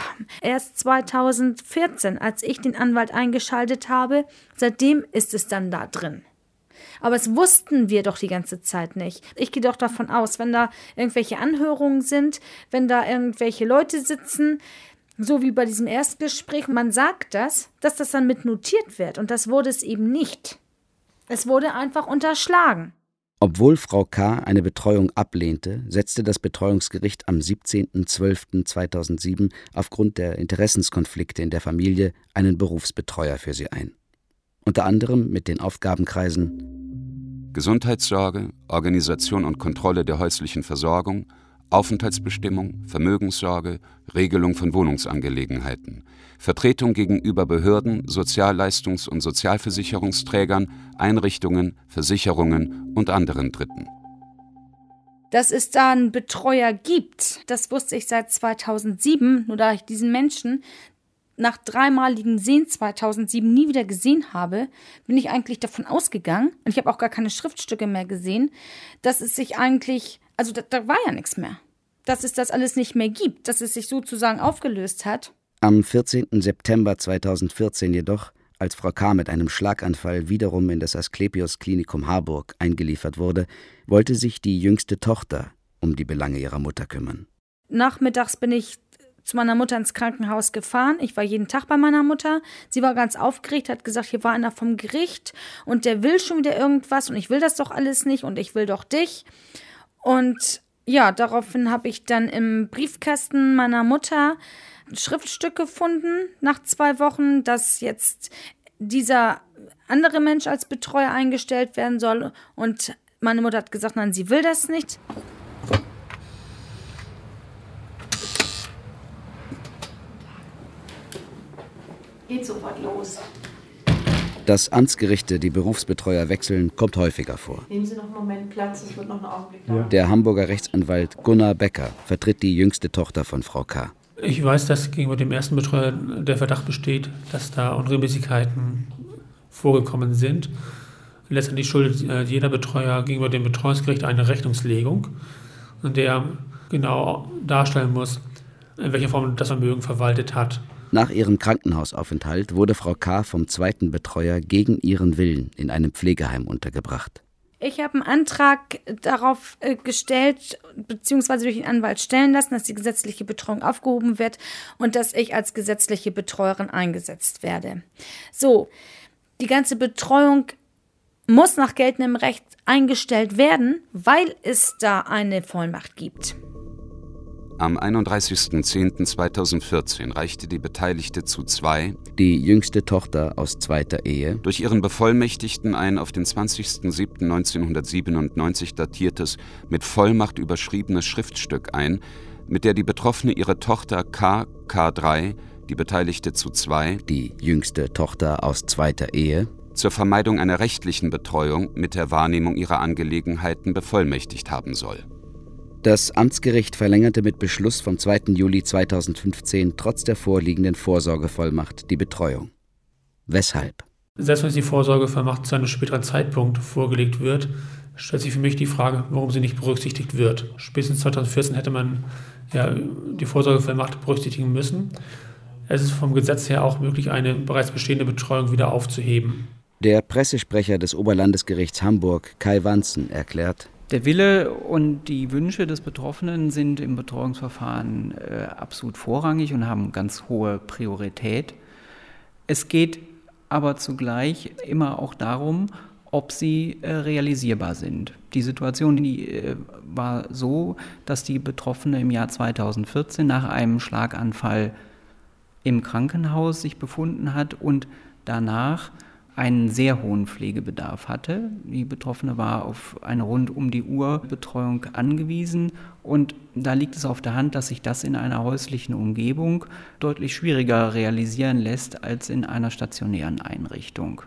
Erst zweitausendvierzehn, als ich den Anwalt eingeschaltet habe, seitdem ist es dann da drin. Aber es wussten wir doch die ganze Zeit nicht. Ich gehe doch davon aus, wenn da irgendwelche Anhörungen sind, wenn da irgendwelche Leute sitzen, so wie bei diesem Erstgespräch, man sagt das, dass das dann mit notiert wird. Und das wurde es eben nicht. Es wurde einfach unterschlagen. Obwohl Frau K. eine Betreuung ablehnte, setzte das Betreuungsgericht am siebzehnten zwölften zweitausendsieben aufgrund der Interessenskonflikte in der Familie einen Berufsbetreuer für sie ein. Unter anderem mit den Aufgabenkreisen Gesundheitssorge, Organisation und Kontrolle der häuslichen Versorgung, Aufenthaltsbestimmung, Vermögenssorge, Regelung von Wohnungsangelegenheiten, Vertretung gegenüber Behörden, Sozialleistungs- und Sozialversicherungsträgern, Einrichtungen, Versicherungen und anderen Dritten. Dass es da einen Betreuer gibt, das wusste ich seit zweitausendsieben, nur da ich diesen Menschen nach dreimaligem Sehen zweitausendsieben nie wieder gesehen habe, bin ich eigentlich davon ausgegangen, und ich habe auch gar keine Schriftstücke mehr gesehen, dass es sich eigentlich, also da, da war ja nichts mehr, dass es das alles nicht mehr gibt, dass es sich sozusagen aufgelöst hat. Am vierzehnten September zweitausendvierzehn jedoch, als Frau K. mit einem Schlaganfall wiederum in das Asklepios-Klinikum Harburg eingeliefert wurde, wollte sich die jüngste Tochter um die Belange ihrer Mutter kümmern. Nachmittags bin ich zu meiner Mutter ins Krankenhaus gefahren. Ich war jeden Tag bei meiner Mutter. Sie war ganz aufgeregt, hat gesagt, hier war einer vom Gericht und der will schon wieder irgendwas und ich will das doch alles nicht und ich will doch dich. Und ja, daraufhin habe ich dann im Briefkasten meiner Mutter ein Schriftstück gefunden nach zwei Wochen, dass jetzt dieser andere Mensch als Betreuer eingestellt werden soll. Und meine Mutter hat gesagt, nein, sie will das nicht. Geht sofort los. Dass Amtsgerichte die Berufsbetreuer wechseln, kommt häufiger vor. Nehmen Sie noch einen Moment Platz, es wird noch einen Augenblick dauern. Der Hamburger Rechtsanwalt Gunnar Becker vertritt die jüngste Tochter von Frau K. Ich weiß, dass gegenüber dem ersten Betreuer der Verdacht besteht, dass da Unregelmäßigkeiten vorgekommen sind. Letztendlich schuldet jeder Betreuer gegenüber dem Betreuungsgericht eine Rechnungslegung, in der er genau darstellen muss, in welcher Form das Vermögen verwaltet hat. Nach ihrem Krankenhausaufenthalt wurde Frau K. vom zweiten Betreuer gegen ihren Willen in einem Pflegeheim untergebracht. Ich habe einen Antrag darauf gestellt, beziehungsweise durch den Anwalt stellen lassen, dass die gesetzliche Betreuung aufgehoben wird und dass ich als gesetzliche Betreuerin eingesetzt werde. So, die ganze Betreuung muss nach geltendem Recht eingestellt werden, weil es da eine Vollmacht gibt. Am einunddreißigsten zehnten zweitausendvierzehn reichte die Beteiligte zu zwei, die jüngste Tochter aus zweiter Ehe, durch ihren Bevollmächtigten ein auf den zwanzigsten siebten neunzehnhundertsiebenundneunzig datiertes, mit Vollmacht überschriebenes Schriftstück ein, mit der die Betroffene ihre Tochter K. K drei, die Beteiligte zu zwei, die jüngste Tochter aus zweiter Ehe, zur Vermeidung einer rechtlichen Betreuung mit der Wahrnehmung ihrer Angelegenheiten bevollmächtigt haben soll. Das Amtsgericht verlängerte mit Beschluss vom zweiten Juli zweitausendfünfzehn trotz der vorliegenden Vorsorgevollmacht die Betreuung. Weshalb? Selbst wenn die Vorsorgevollmacht zu einem späteren Zeitpunkt vorgelegt wird, stellt sich für mich die Frage, warum sie nicht berücksichtigt wird. Spätestens zweitausendvierzehn hätte man ja die Vorsorgevollmacht berücksichtigen müssen. Es ist vom Gesetz her auch möglich, eine bereits bestehende Betreuung wieder aufzuheben. Der Pressesprecher des Oberlandesgerichts Hamburg, Kai Wanzen, erklärt: Der Wille und die Wünsche des Betroffenen sind im Betreuungsverfahren äh, absolut vorrangig und haben ganz hohe Priorität. Es geht aber zugleich immer auch darum, ob sie äh, realisierbar sind. Die Situation die, äh, war so, dass die Betroffene im Jahr zweitausendvierzehn nach einem Schlaganfall im Krankenhaus sich befunden hat und danach einen sehr hohen Pflegebedarf hatte. Die Betroffene war auf eine Rund-um-die-Uhr-Betreuung angewiesen und da liegt es auf der Hand, dass sich das in einer häuslichen Umgebung deutlich schwieriger realisieren lässt als in einer stationären Einrichtung.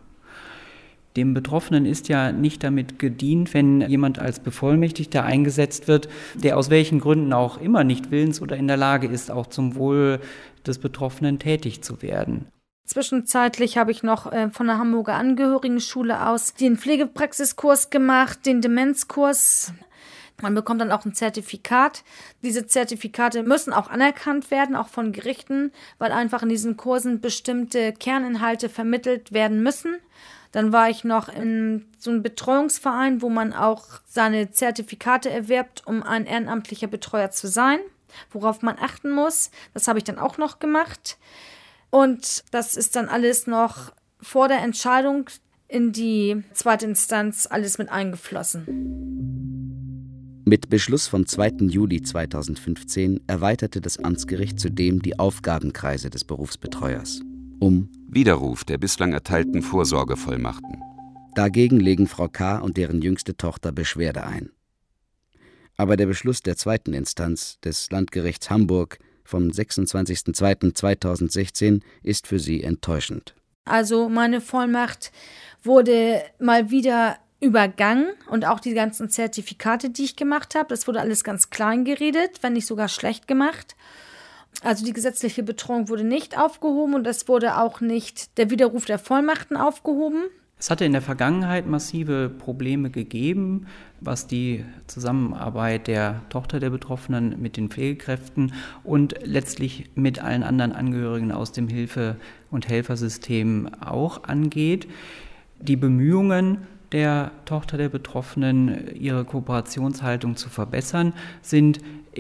Dem Betroffenen ist ja nicht damit gedient, wenn jemand als Bevollmächtigter eingesetzt wird, der aus welchen Gründen auch immer nicht willens oder in der Lage ist, auch zum Wohl des Betroffenen tätig zu werden. Zwischenzeitlich habe ich noch äh, von der Hamburger Angehörigenschule aus den Pflegepraxiskurs gemacht, den Demenzkurs. Man bekommt dann auch ein Zertifikat. Diese Zertifikate müssen auch anerkannt werden, auch von Gerichten, weil einfach in diesen Kursen bestimmte Kerninhalte vermittelt werden müssen. Dann war ich noch in so einem Betreuungsverein, wo man auch seine Zertifikate erwirbt, um ein ehrenamtlicher Betreuer zu sein, worauf man achten muss. Das habe ich dann auch noch gemacht. Und das ist dann alles noch vor der Entscheidung in die zweite Instanz alles mit eingeflossen. Mit Beschluss vom zweiten Juli zweitausendfünfzehn erweiterte das Amtsgericht zudem die Aufgabenkreise des Berufsbetreuers um Widerruf der bislang erteilten Vorsorgevollmachten, Dagegen legen Frau K. und deren jüngste Tochter Beschwerde ein. Aber der Beschluss der zweiten Instanz des Landgerichts Hamburg vom sechsundzwanzigsten zweiten zweitausendsechzehn ist für sie enttäuschend. Also meine Vollmacht wurde mal wieder übergangen und auch die ganzen Zertifikate, die ich gemacht habe, das wurde alles ganz klein geredet, wenn nicht sogar schlecht gemacht. Also die gesetzliche Betreuung wurde nicht aufgehoben und es wurde auch nicht der Widerruf der Vollmachten aufgehoben. Es hatte in der Vergangenheit massive Probleme gegeben, was die Zusammenarbeit der Tochter der Betroffenen mit den Pflegekräften und letztlich mit allen anderen Angehörigen aus dem Hilfe- und Helfersystem auch angeht. Die Bemühungen der Tochter der Betroffenen, ihre Kooperationshaltung zu verbessern, sind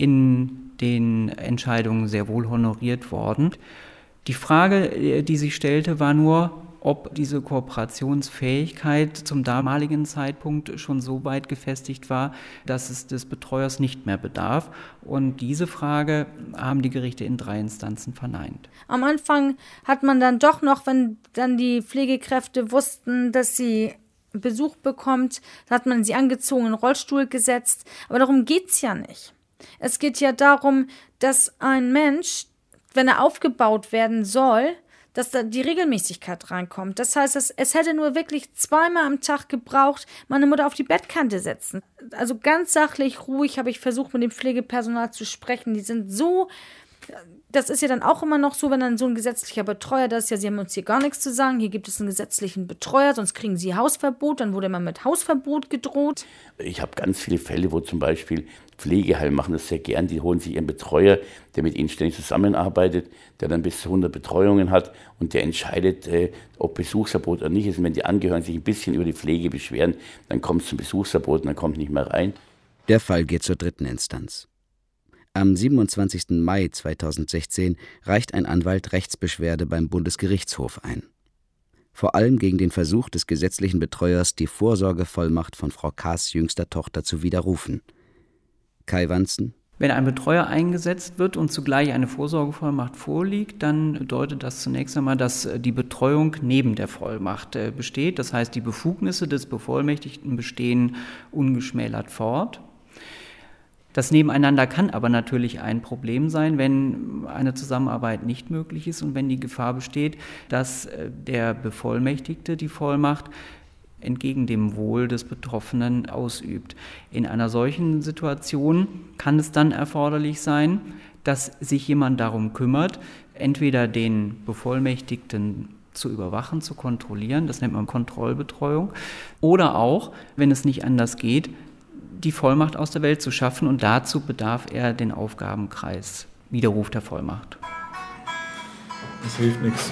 in den Entscheidungen sehr wohl honoriert worden. Die Frage, die sich stellte, war nur, ob diese Kooperationsfähigkeit zum damaligen Zeitpunkt schon so weit gefestigt war, dass es des Betreuers nicht mehr bedarf. Und diese Frage haben die Gerichte in drei Instanzen verneint. Am Anfang hat man dann doch noch, wenn dann die Pflegekräfte wussten, dass sie Besuch bekommt, hat man sie angezogen in den Rollstuhl gesetzt. Aber darum geht's ja nicht. Es geht ja darum, dass ein Mensch, wenn er aufgebaut werden soll, dass da die Regelmäßigkeit reinkommt. Das heißt, es, es hätte nur wirklich zweimal am Tag gebraucht, meine Mutter auf die Bettkante setzen. Also ganz sachlich, ruhig habe ich versucht, mit dem Pflegepersonal zu sprechen. Die sind so, das ist ja dann auch immer noch so, wenn dann so ein gesetzlicher Betreuer da ist, ja, sie haben uns hier gar nichts zu sagen, hier gibt es einen gesetzlichen Betreuer, sonst kriegen sie Hausverbot, dann wurde immer mit Hausverbot gedroht. Ich habe ganz viele Fälle, wo zum Beispiel Pflegeheime machen das sehr gern, die holen sich ihren Betreuer, der mit ihnen ständig zusammenarbeitet, der dann bis zu hundert Betreuungen hat und der entscheidet, äh, ob Besuchsverbot oder nicht ist. Und wenn die Angehörigen sich ein bisschen über die Pflege beschweren, dann kommt es zum Besuchsverbot und dann kommt nicht mehr rein. Der Fall geht zur dritten Instanz. Am siebenundzwanzigsten Mai zweitausendsechzehn reicht ein Anwalt Rechtsbeschwerde beim Bundesgerichtshof ein. Vor allem gegen den Versuch des gesetzlichen Betreuers, die Vorsorgevollmacht von Frau K.'s jüngster Tochter zu widerrufen. Kai Wanzen. Wenn ein Betreuer eingesetzt wird und zugleich eine Vorsorgevollmacht vorliegt, dann bedeutet das zunächst einmal, dass die Betreuung neben der Vollmacht besteht. Das heißt, die Befugnisse des Bevollmächtigten bestehen ungeschmälert fort. Das Nebeneinander kann aber natürlich ein Problem sein, wenn eine Zusammenarbeit nicht möglich ist und wenn die Gefahr besteht, dass der Bevollmächtigte die Vollmacht entgegen dem Wohl des Betroffenen ausübt. In einer solchen Situation kann es dann erforderlich sein, dass sich jemand darum kümmert, entweder den Bevollmächtigten zu überwachen, zu kontrollieren, das nennt man Kontrollbetreuung, oder auch, wenn es nicht anders geht, die Vollmacht aus der Welt zu schaffen und dazu bedarf er den Aufgabenkreis Widerruf der Vollmacht. Das hilft nichts.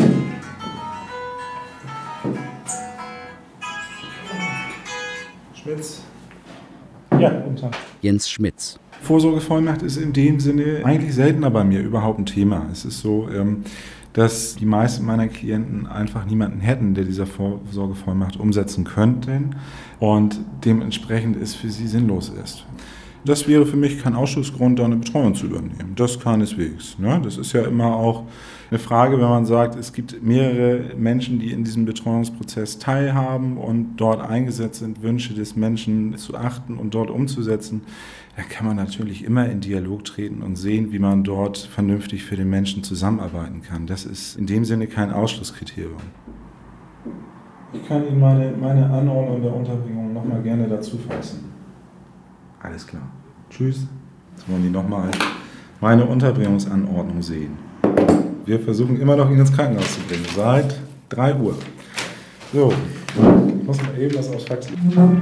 Schmitz. Ja, guten Tag. Jens Schmitz. Vorsorgevollmacht ist in dem Sinne eigentlich seltener bei mir überhaupt ein Thema. Es ist so, dass die meisten meiner Klienten einfach niemanden hätten, der diese Vorsorgevollmacht umsetzen könnte und dementsprechend es für sie sinnlos ist. Das wäre für mich kein Ausschlussgrund, da eine Betreuung zu übernehmen. Das keineswegs. Ne? Das ist ja immer auch eine Frage, wenn man sagt, es gibt mehrere Menschen, die in diesem Betreuungsprozess teilhaben und dort eingesetzt sind, Wünsche des Menschen zu achten und dort umzusetzen. Da kann man natürlich immer in Dialog treten und sehen, wie man dort vernünftig für den Menschen zusammenarbeiten kann. Das ist in dem Sinne kein Ausschlusskriterium. Ich kann Ihnen meine, meine Anordnung der Unterbringung nochmal gerne dazu fassen. Alles klar. Tschüss. Jetzt wollen die nochmal meine Unterbringungsanordnung sehen. Wir versuchen immer noch, ihn ins Krankenhaus zu bringen. Seit drei Uhr. So, ich muss mal eben das aufs Fax legen.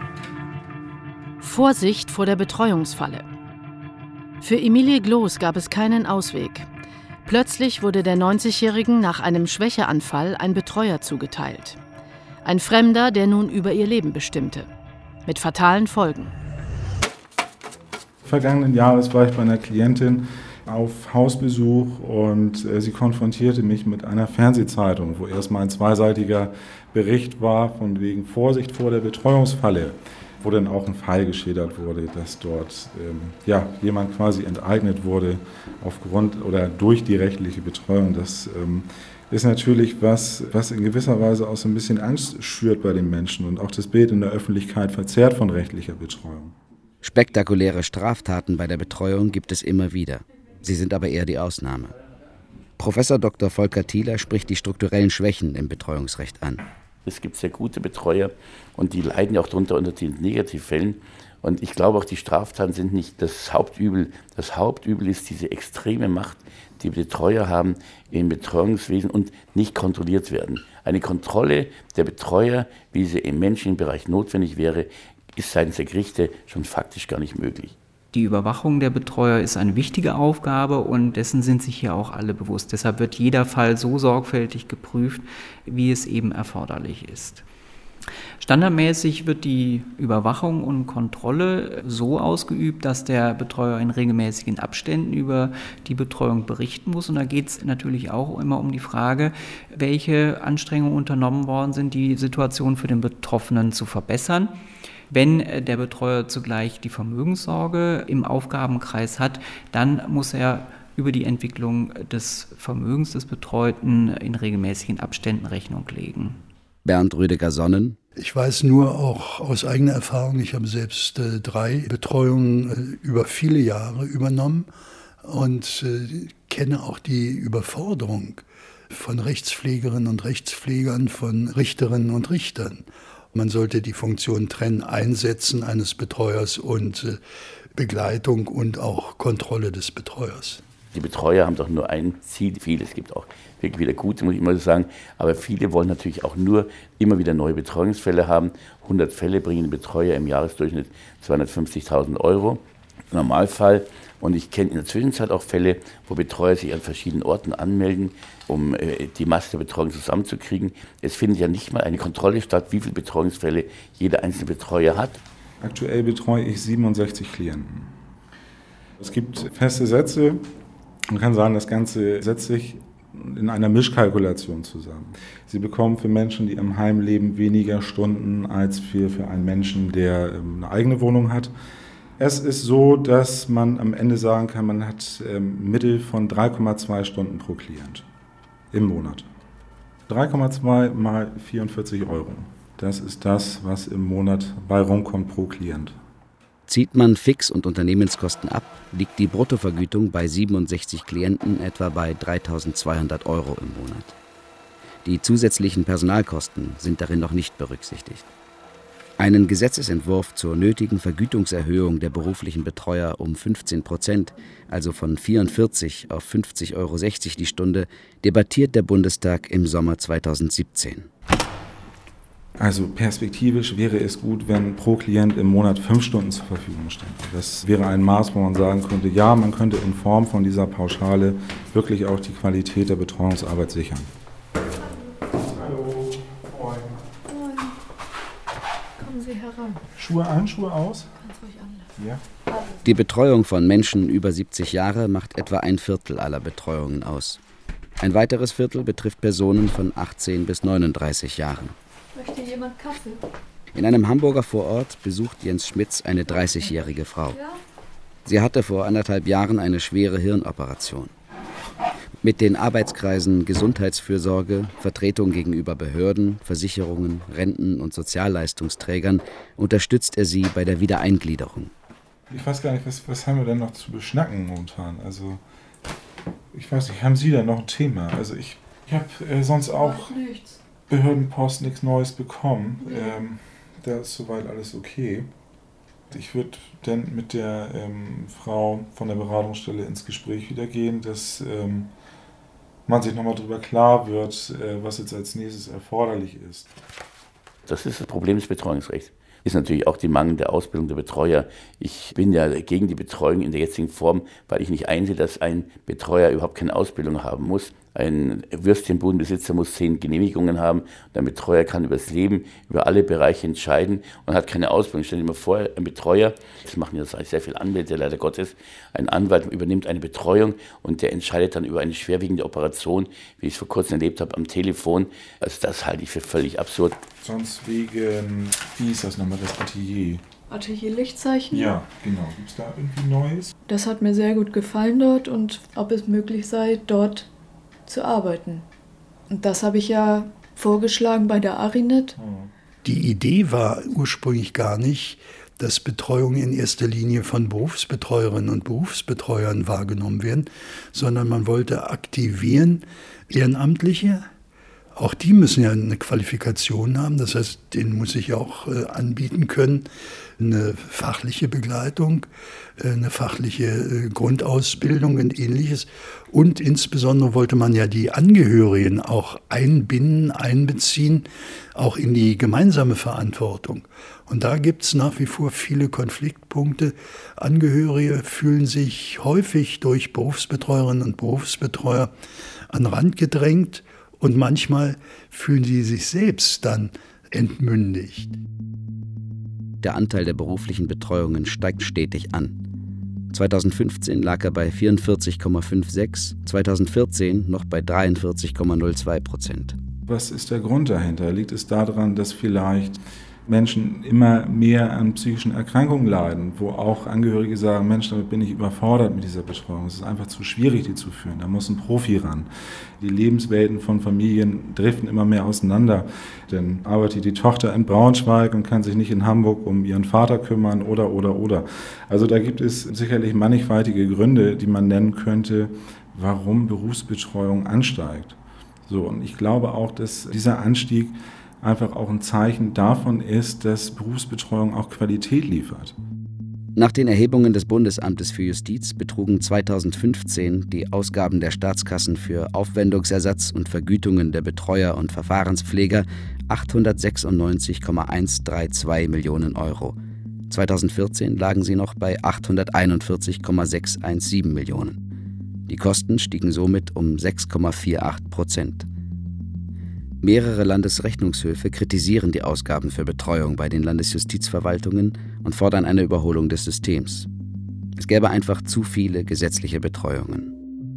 Vorsicht vor der Betreuungsfalle. Für Emilie Gloß gab es keinen Ausweg. Plötzlich wurde der neunzigjährigen nach einem Schwächeanfall ein Betreuer zugeteilt. Ein Fremder, der nun über ihr Leben bestimmte. Mit fatalen Folgen. Vergangenen Jahres war ich bei einer Klientin auf Hausbesuch und äh, sie konfrontierte mich mit einer Fernsehzeitung, wo erstmal ein zweiseitiger Bericht war von wegen Vorsicht vor der Betreuungsfalle, wo dann auch ein Fall geschildert wurde, dass dort ähm, ja, jemand quasi enteignet wurde aufgrund oder durch die rechtliche Betreuung. Das ähm, ist natürlich was, was in gewisser Weise auch so ein bisschen Angst schürt bei den Menschen und auch das Bild in der Öffentlichkeit verzerrt von rechtlicher Betreuung. Spektakuläre Straftaten bei der Betreuung gibt es immer wieder. Sie sind aber eher die Ausnahme. Professor Doktor Volker Thieler spricht die strukturellen Schwächen im Betreuungsrecht an. Es gibt sehr gute Betreuer und die leiden ja auch darunter unter den Negativfällen. Und ich glaube auch, die Straftaten sind nicht das Hauptübel. Das Hauptübel ist diese extreme Macht, die Betreuer haben im Betreuungswesen und nicht kontrolliert werden. Eine Kontrolle der Betreuer, wie sie im menschlichen Bereich notwendig wäre, ist seitens der Gerichte schon faktisch gar nicht möglich. Die Überwachung der Betreuer ist eine wichtige Aufgabe und dessen sind sich hier auch alle bewusst. Deshalb wird jeder Fall so sorgfältig geprüft, wie es eben erforderlich ist. Standardmäßig wird die Überwachung und Kontrolle so ausgeübt, dass der Betreuer in regelmäßigen Abständen über die Betreuung berichten muss. Und da geht es natürlich auch immer um die Frage, welche Anstrengungen unternommen worden sind, die Situation für den Betroffenen zu verbessern. Wenn der Betreuer zugleich die Vermögenssorge im Aufgabenkreis hat, dann muss er über die Entwicklung des Vermögens des Betreuten in regelmäßigen Abständen Rechnung legen. Bernd Rüdiger-Sonnen. Ich weiß nur auch aus eigener Erfahrung, ich habe selbst äh, drei Betreuungen äh, über viele Jahre übernommen und äh, kenne auch die Überforderung von Rechtspflegerinnen und Rechtspflegern, von Richterinnen und Richtern. Man sollte die Funktion trennen, Einsetzen eines Betreuers und äh, Begleitung und auch Kontrolle des Betreuers. Die Betreuer haben doch nur ein Ziel, viele, es gibt auch wirklich wieder gute, muss ich mal so sagen, aber viele wollen natürlich auch nur immer wieder neue Betreuungsfälle haben. hundert Fälle bringen die Betreuer im Jahresdurchschnitt zweihundertfünfzigtausend Euro, im Normalfall. Und ich kenne in der Zwischenzeit auch Fälle, wo Betreuer sich an verschiedenen Orten anmelden, um äh, die Masse der Betreuung zusammenzukriegen. Es findet ja nicht mal eine Kontrolle statt, wie viele Betreuungsfälle jeder einzelne Betreuer hat. Aktuell betreue ich siebenundsechzig Klienten. Es gibt feste Sätze. Man kann sagen, das Ganze setzt sich in einer Mischkalkulation zusammen. Sie bekommen für Menschen, die im Heim leben, weniger Stunden als für, für einen Menschen, der ähm, eine eigene Wohnung hat. Es ist so, dass man am Ende sagen kann, man hat ähm, Mittel von drei Komma zwei Stunden pro Klient im Monat. drei Komma zwei mal vierundvierzig Euro. Das ist das, was im Monat bei rumkommt pro Klient. Zieht man Fix- und Unternehmenskosten ab, liegt die Bruttovergütung bei siebenundsechzig Klienten etwa bei dreitausendzweihundert Euro im Monat. Die zusätzlichen Personalkosten sind darin noch nicht berücksichtigt. Einen Gesetzesentwurf zur nötigen Vergütungserhöhung der beruflichen Betreuer um fünfzehn Prozent, also von vierundvierzig auf fünfzig Euro sechzig die Stunde, debattiert der Bundestag im Sommer zweitausendsiebzehn. Also perspektivisch wäre es gut, wenn pro Klient im Monat fünf Stunden zur Verfügung ständen. Das wäre ein Maß, wo man sagen könnte, ja, man könnte in Form von dieser Pauschale wirklich auch die Qualität der Betreuungsarbeit sichern. Hallo, moin. Moin. Kommen Sie heran. Schuhe an, Schuhe aus? Ganz ruhig anlassen. Ja. Die Betreuung von Menschen über siebzig Jahre macht etwa ein Viertel aller Betreuungen aus. Ein weiteres Viertel betrifft Personen von achtzehn bis neununddreißig Jahren. Möchte jemand Kaffee? In einem Hamburger Vorort besucht Jens Schmitz eine dreißigjährige Frau. Sie hatte vor anderthalb Jahren eine schwere Hirnoperation. Mit den Arbeitskreisen Gesundheitsfürsorge, Vertretung gegenüber Behörden, Versicherungen, Renten- und Sozialleistungsträgern unterstützt er sie bei der Wiedereingliederung. Ich weiß gar nicht, was, was haben wir denn noch zu beschnacken momentan? Also, ich weiß nicht, haben Sie da noch ein Thema? Also ich, ich habe äh, sonst auch Behördenpost nichts Neues bekommen. Ja. Ähm, da ist soweit alles okay. Ich würde dann mit der ähm, Frau von der Beratungsstelle ins Gespräch wieder gehen, dass ähm, man sich nochmal darüber klar wird, äh, was jetzt als nächstes erforderlich ist. Das ist das Problem des Betreuungsrechts. Ist natürlich auch die mangelnde Ausbildung der Betreuer. Ich bin ja gegen die Betreuung in der jetzigen Form, weil ich nicht einsehe, dass ein Betreuer überhaupt keine Ausbildung haben muss. Ein Würstchenbudenbesitzer muss zehn Genehmigungen haben. Und ein Betreuer kann über das Leben, über alle Bereiche entscheiden und hat keine Ausbildung. Stell dir mal vor, ein Betreuer, das machen ja sehr viele Anwälte, leider Gottes, ein Anwalt übernimmt eine Betreuung und der entscheidet dann über eine schwerwiegende Operation, wie ich es vor kurzem erlebt habe, am Telefon. Also das halte ich für völlig absurd. Sonst wegen, wie ist das nochmal, das Atelier? Atelier Lichtzeichen? Ja, genau. Gibt es da irgendwie Neues? Das hat mir sehr gut gefallen dort und ob es möglich sei, dort zu arbeiten. Und das habe ich ja vorgeschlagen bei der Arinet. Die Idee war ursprünglich gar nicht, dass Betreuung in erster Linie von Berufsbetreuerinnen und Berufsbetreuern wahrgenommen werden, sondern man wollte aktivieren Ehrenamtliche. Auch die müssen ja eine Qualifikation haben, das heißt, denen muss ich auch äh, anbieten können, eine fachliche Begleitung, äh, eine fachliche äh, Grundausbildung und Ähnliches. Und insbesondere wollte man ja die Angehörigen auch einbinden, einbeziehen, auch in die gemeinsame Verantwortung. Und da gibt es nach wie vor viele Konfliktpunkte. Angehörige fühlen sich häufig durch Berufsbetreuerinnen und Berufsbetreuer an den Rand gedrängt. Und manchmal fühlen sie sich selbst dann entmündigt. Der Anteil der beruflichen Betreuungen steigt stetig an. zweitausendfünfzehn lag er bei vierundvierzig Komma sechsundfünfzig, zweitausendvierzehn noch bei dreiundvierzig Komma null zwei Prozent. Was ist der Grund dahinter? Liegt es daran, dass vielleicht Menschen immer mehr an psychischen Erkrankungen leiden, wo auch Angehörige sagen, Mensch, damit bin ich überfordert mit dieser Betreuung. Es ist einfach zu schwierig, die zu führen. Da muss ein Profi ran. Die Lebenswelten von Familien driften immer mehr auseinander. Dann arbeitet die Tochter in Braunschweig und kann sich nicht in Hamburg um ihren Vater kümmern oder, oder, oder. Also da gibt es sicherlich mannigfaltige Gründe, die man nennen könnte, warum Berufsbetreuung ansteigt. So, und ich glaube auch, dass dieser Anstieg einfach auch ein Zeichen davon ist, dass Berufsbetreuung auch Qualität liefert. Nach den Erhebungen des Bundesamtes für Justiz betrugen zweitausendfünfzehn die Ausgaben der Staatskassen für Aufwendungsersatz und Vergütungen der Betreuer und Verfahrenspfleger achthundertsechsundneunzig Komma hundertzweiunddreißig Millionen Euro. zweitausendvierzehn lagen sie noch bei achthunderteinundvierzig Komma sechshundertsiebzehn Millionen. Die Kosten stiegen somit um sechs Komma achtundvierzig Prozent. Mehrere Landesrechnungshöfe kritisieren die Ausgaben für Betreuung bei den Landesjustizverwaltungen und fordern eine Überholung des Systems. Es gäbe einfach zu viele gesetzliche Betreuungen.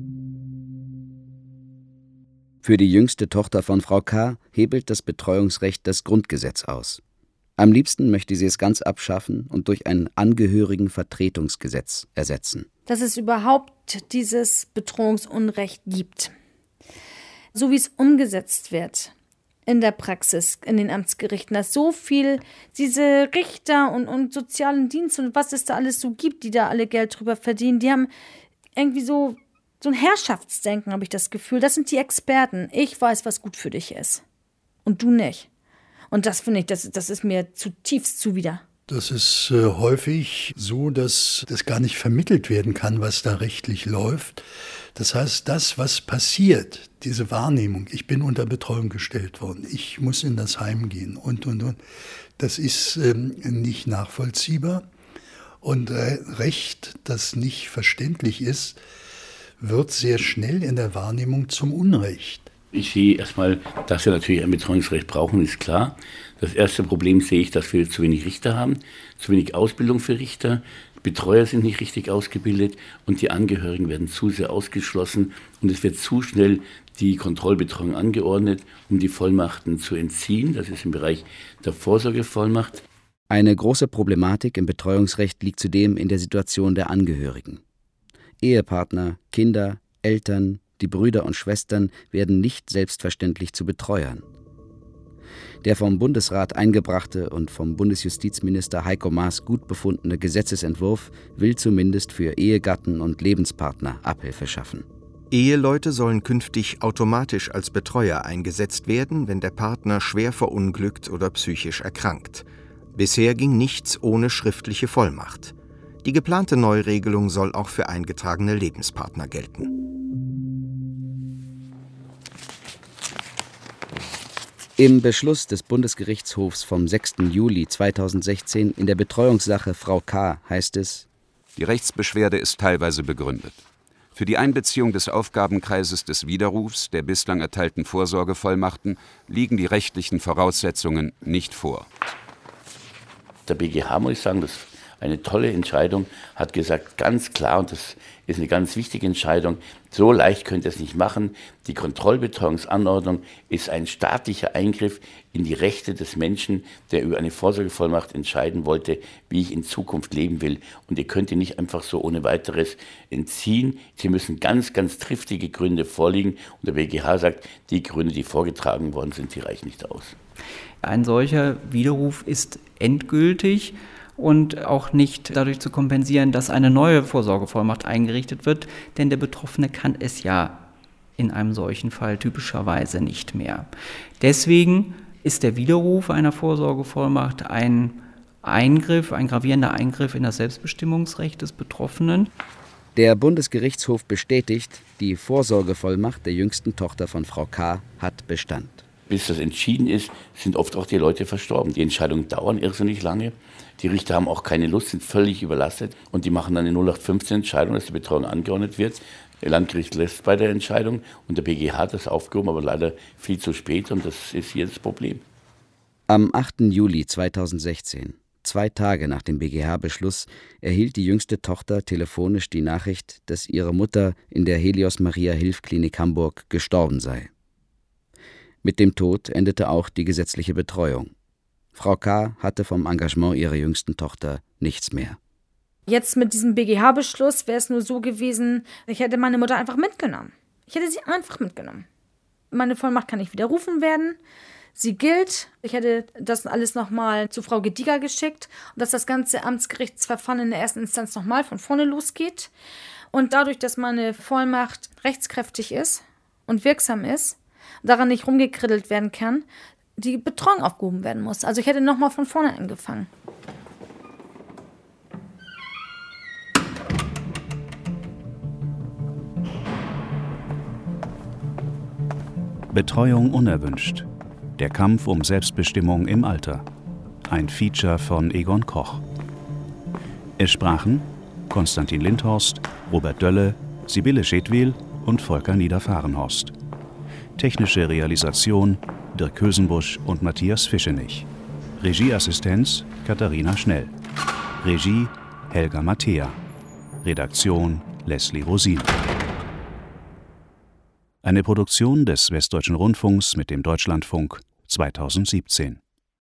Für die jüngste Tochter von Frau K. hebelt das Betreuungsrecht das Grundgesetz aus. Am liebsten möchte sie es ganz abschaffen und durch ein Angehörigenvertretungsgesetz ersetzen. Dass es überhaupt dieses Betreuungsunrecht gibt. So wie es umgesetzt wird in der Praxis, in den Amtsgerichten, dass so viel diese Richter und, und sozialen Dienste und was es da alles so gibt, die da alle Geld drüber verdienen, die haben irgendwie so, so ein Herrschaftsdenken, habe ich das Gefühl. Das sind die Experten. Ich weiß, was gut für dich ist. Und du nicht. Und das finde ich, das, das ist mir zutiefst zuwider. Das ist äh, häufig so, dass das gar nicht vermittelt werden kann, was da rechtlich läuft. Das heißt, das, was passiert, diese Wahrnehmung, ich bin unter Betreuung gestellt worden, ich muss in das Heim gehen und, und, und, das ist ähm, nicht nachvollziehbar. Und äh, Recht, das nicht verständlich ist, wird sehr schnell in der Wahrnehmung zum Unrecht. Ich sehe erstmal, dass wir natürlich ein Betreuungsrecht brauchen, ist klar. Das erste Problem sehe ich, dass wir zu wenig Richter haben, zu wenig Ausbildung für Richter. Betreuer sind nicht richtig ausgebildet und die Angehörigen werden zu sehr ausgeschlossen und es wird zu schnell die Kontrollbetreuung angeordnet, um die Vollmachten zu entziehen. Das ist im Bereich der Vorsorgevollmacht. Eine große Problematik im Betreuungsrecht liegt zudem in der Situation der Angehörigen. Ehepartner, Kinder, Eltern, die Brüder und Schwestern werden nicht selbstverständlich zu Betreuern. Der vom Bundesrat eingebrachte und vom Bundesjustizminister Heiko Maas gut befundene Gesetzesentwurf will zumindest für Ehegatten und Lebenspartner Abhilfe schaffen. Eheleute sollen künftig automatisch als Betreuer eingesetzt werden, wenn der Partner schwer verunglückt oder psychisch erkrankt. Bisher ging nichts ohne schriftliche Vollmacht. Die geplante Neuregelung soll auch für eingetragene Lebenspartner gelten. Im Beschluss des Bundesgerichtshofs vom sechsten Juli zweitausendsechzehn in der Betreuungssache Frau K. heißt es: Die Rechtsbeschwerde ist teilweise begründet. Für die Einbeziehung des Aufgabenkreises des Widerrufs der bislang erteilten Vorsorgevollmachten liegen die rechtlichen Voraussetzungen nicht vor. Der B G H, muss ich sagen, das eine tolle Entscheidung, hat gesagt, ganz klar, und das ist eine ganz wichtige Entscheidung, so leicht könnt ihr es nicht machen. Die Kontrollbetreuungsanordnung ist ein staatlicher Eingriff in die Rechte des Menschen, der über eine Vorsorgevollmacht entscheiden wollte, wie ich in Zukunft leben will. Und ihr könnt ihr nicht einfach so ohne weiteres entziehen. Sie müssen ganz, ganz triftige Gründe vorliegen. Und der B G H sagt, die Gründe, die vorgetragen worden sind, die reichen nicht aus. Ein solcher Widerruf ist endgültig und auch nicht dadurch zu kompensieren, dass eine neue Vorsorgevollmacht eingerichtet wird, denn der Betroffene kann es ja in einem solchen Fall typischerweise nicht mehr. Deswegen ist der Widerruf einer Vorsorgevollmacht ein Eingriff, ein gravierender Eingriff in das Selbstbestimmungsrecht des Betroffenen. Der Bundesgerichtshof bestätigt, die Vorsorgevollmacht der jüngsten Tochter von Frau K. hat Bestand. Bis das entschieden ist, sind oft auch die Leute verstorben. Die Entscheidungen dauern irrsinnig lange. Die Richter haben auch keine Lust, sind völlig überlastet und die machen dann eine null acht fünfzehn Entscheidung, dass die Betreuung angeordnet wird. Der Landgericht lässt bei der Entscheidung und der B G H hat das aufgehoben, aber leider viel zu spät und das ist hier das Problem. Am achten Juli zweitausendsechzehn, zwei Tage nach dem B G H-Beschluss, erhielt die jüngste Tochter telefonisch die Nachricht, dass ihre Mutter in der Helios-Maria-Hilf-Klinik Hamburg gestorben sei. Mit dem Tod endete auch die gesetzliche Betreuung. Frau K. hatte vom Engagement ihrer jüngsten Tochter nichts mehr. Jetzt mit diesem B G H-Beschluss wäre es nur so gewesen, ich hätte meine Mutter einfach mitgenommen. Ich hätte sie einfach mitgenommen. Meine Vollmacht kann nicht widerrufen werden. Sie gilt. Ich hätte das alles nochmal zu Frau Gediger geschickt und dass das ganze Amtsgerichtsverfahren in der ersten Instanz nochmal von vorne losgeht. Und dadurch, dass meine Vollmacht rechtskräftig ist und wirksam ist, daran nicht rumgekrittelt werden kann, die Betreuung aufgehoben werden muss. Also ich hätte nochmal von vorne angefangen. Betreuung unerwünscht. Der Kampf um Selbstbestimmung im Alter. Ein Feature von Egon Koch. Es sprachen Konstantin Lindhorst, Robert Dölle, Sibylle Schedwil und Volker Niederfahrenhorst. Technische Realisation Dirk Hösenbusch und Matthias Fischenich. Regieassistenz Katharina Schnell. Regie Helga Mattea. Redaktion Leslie Rosin. Eine Produktion des Westdeutschen Rundfunks mit dem Deutschlandfunk zweitausendsiebzehn.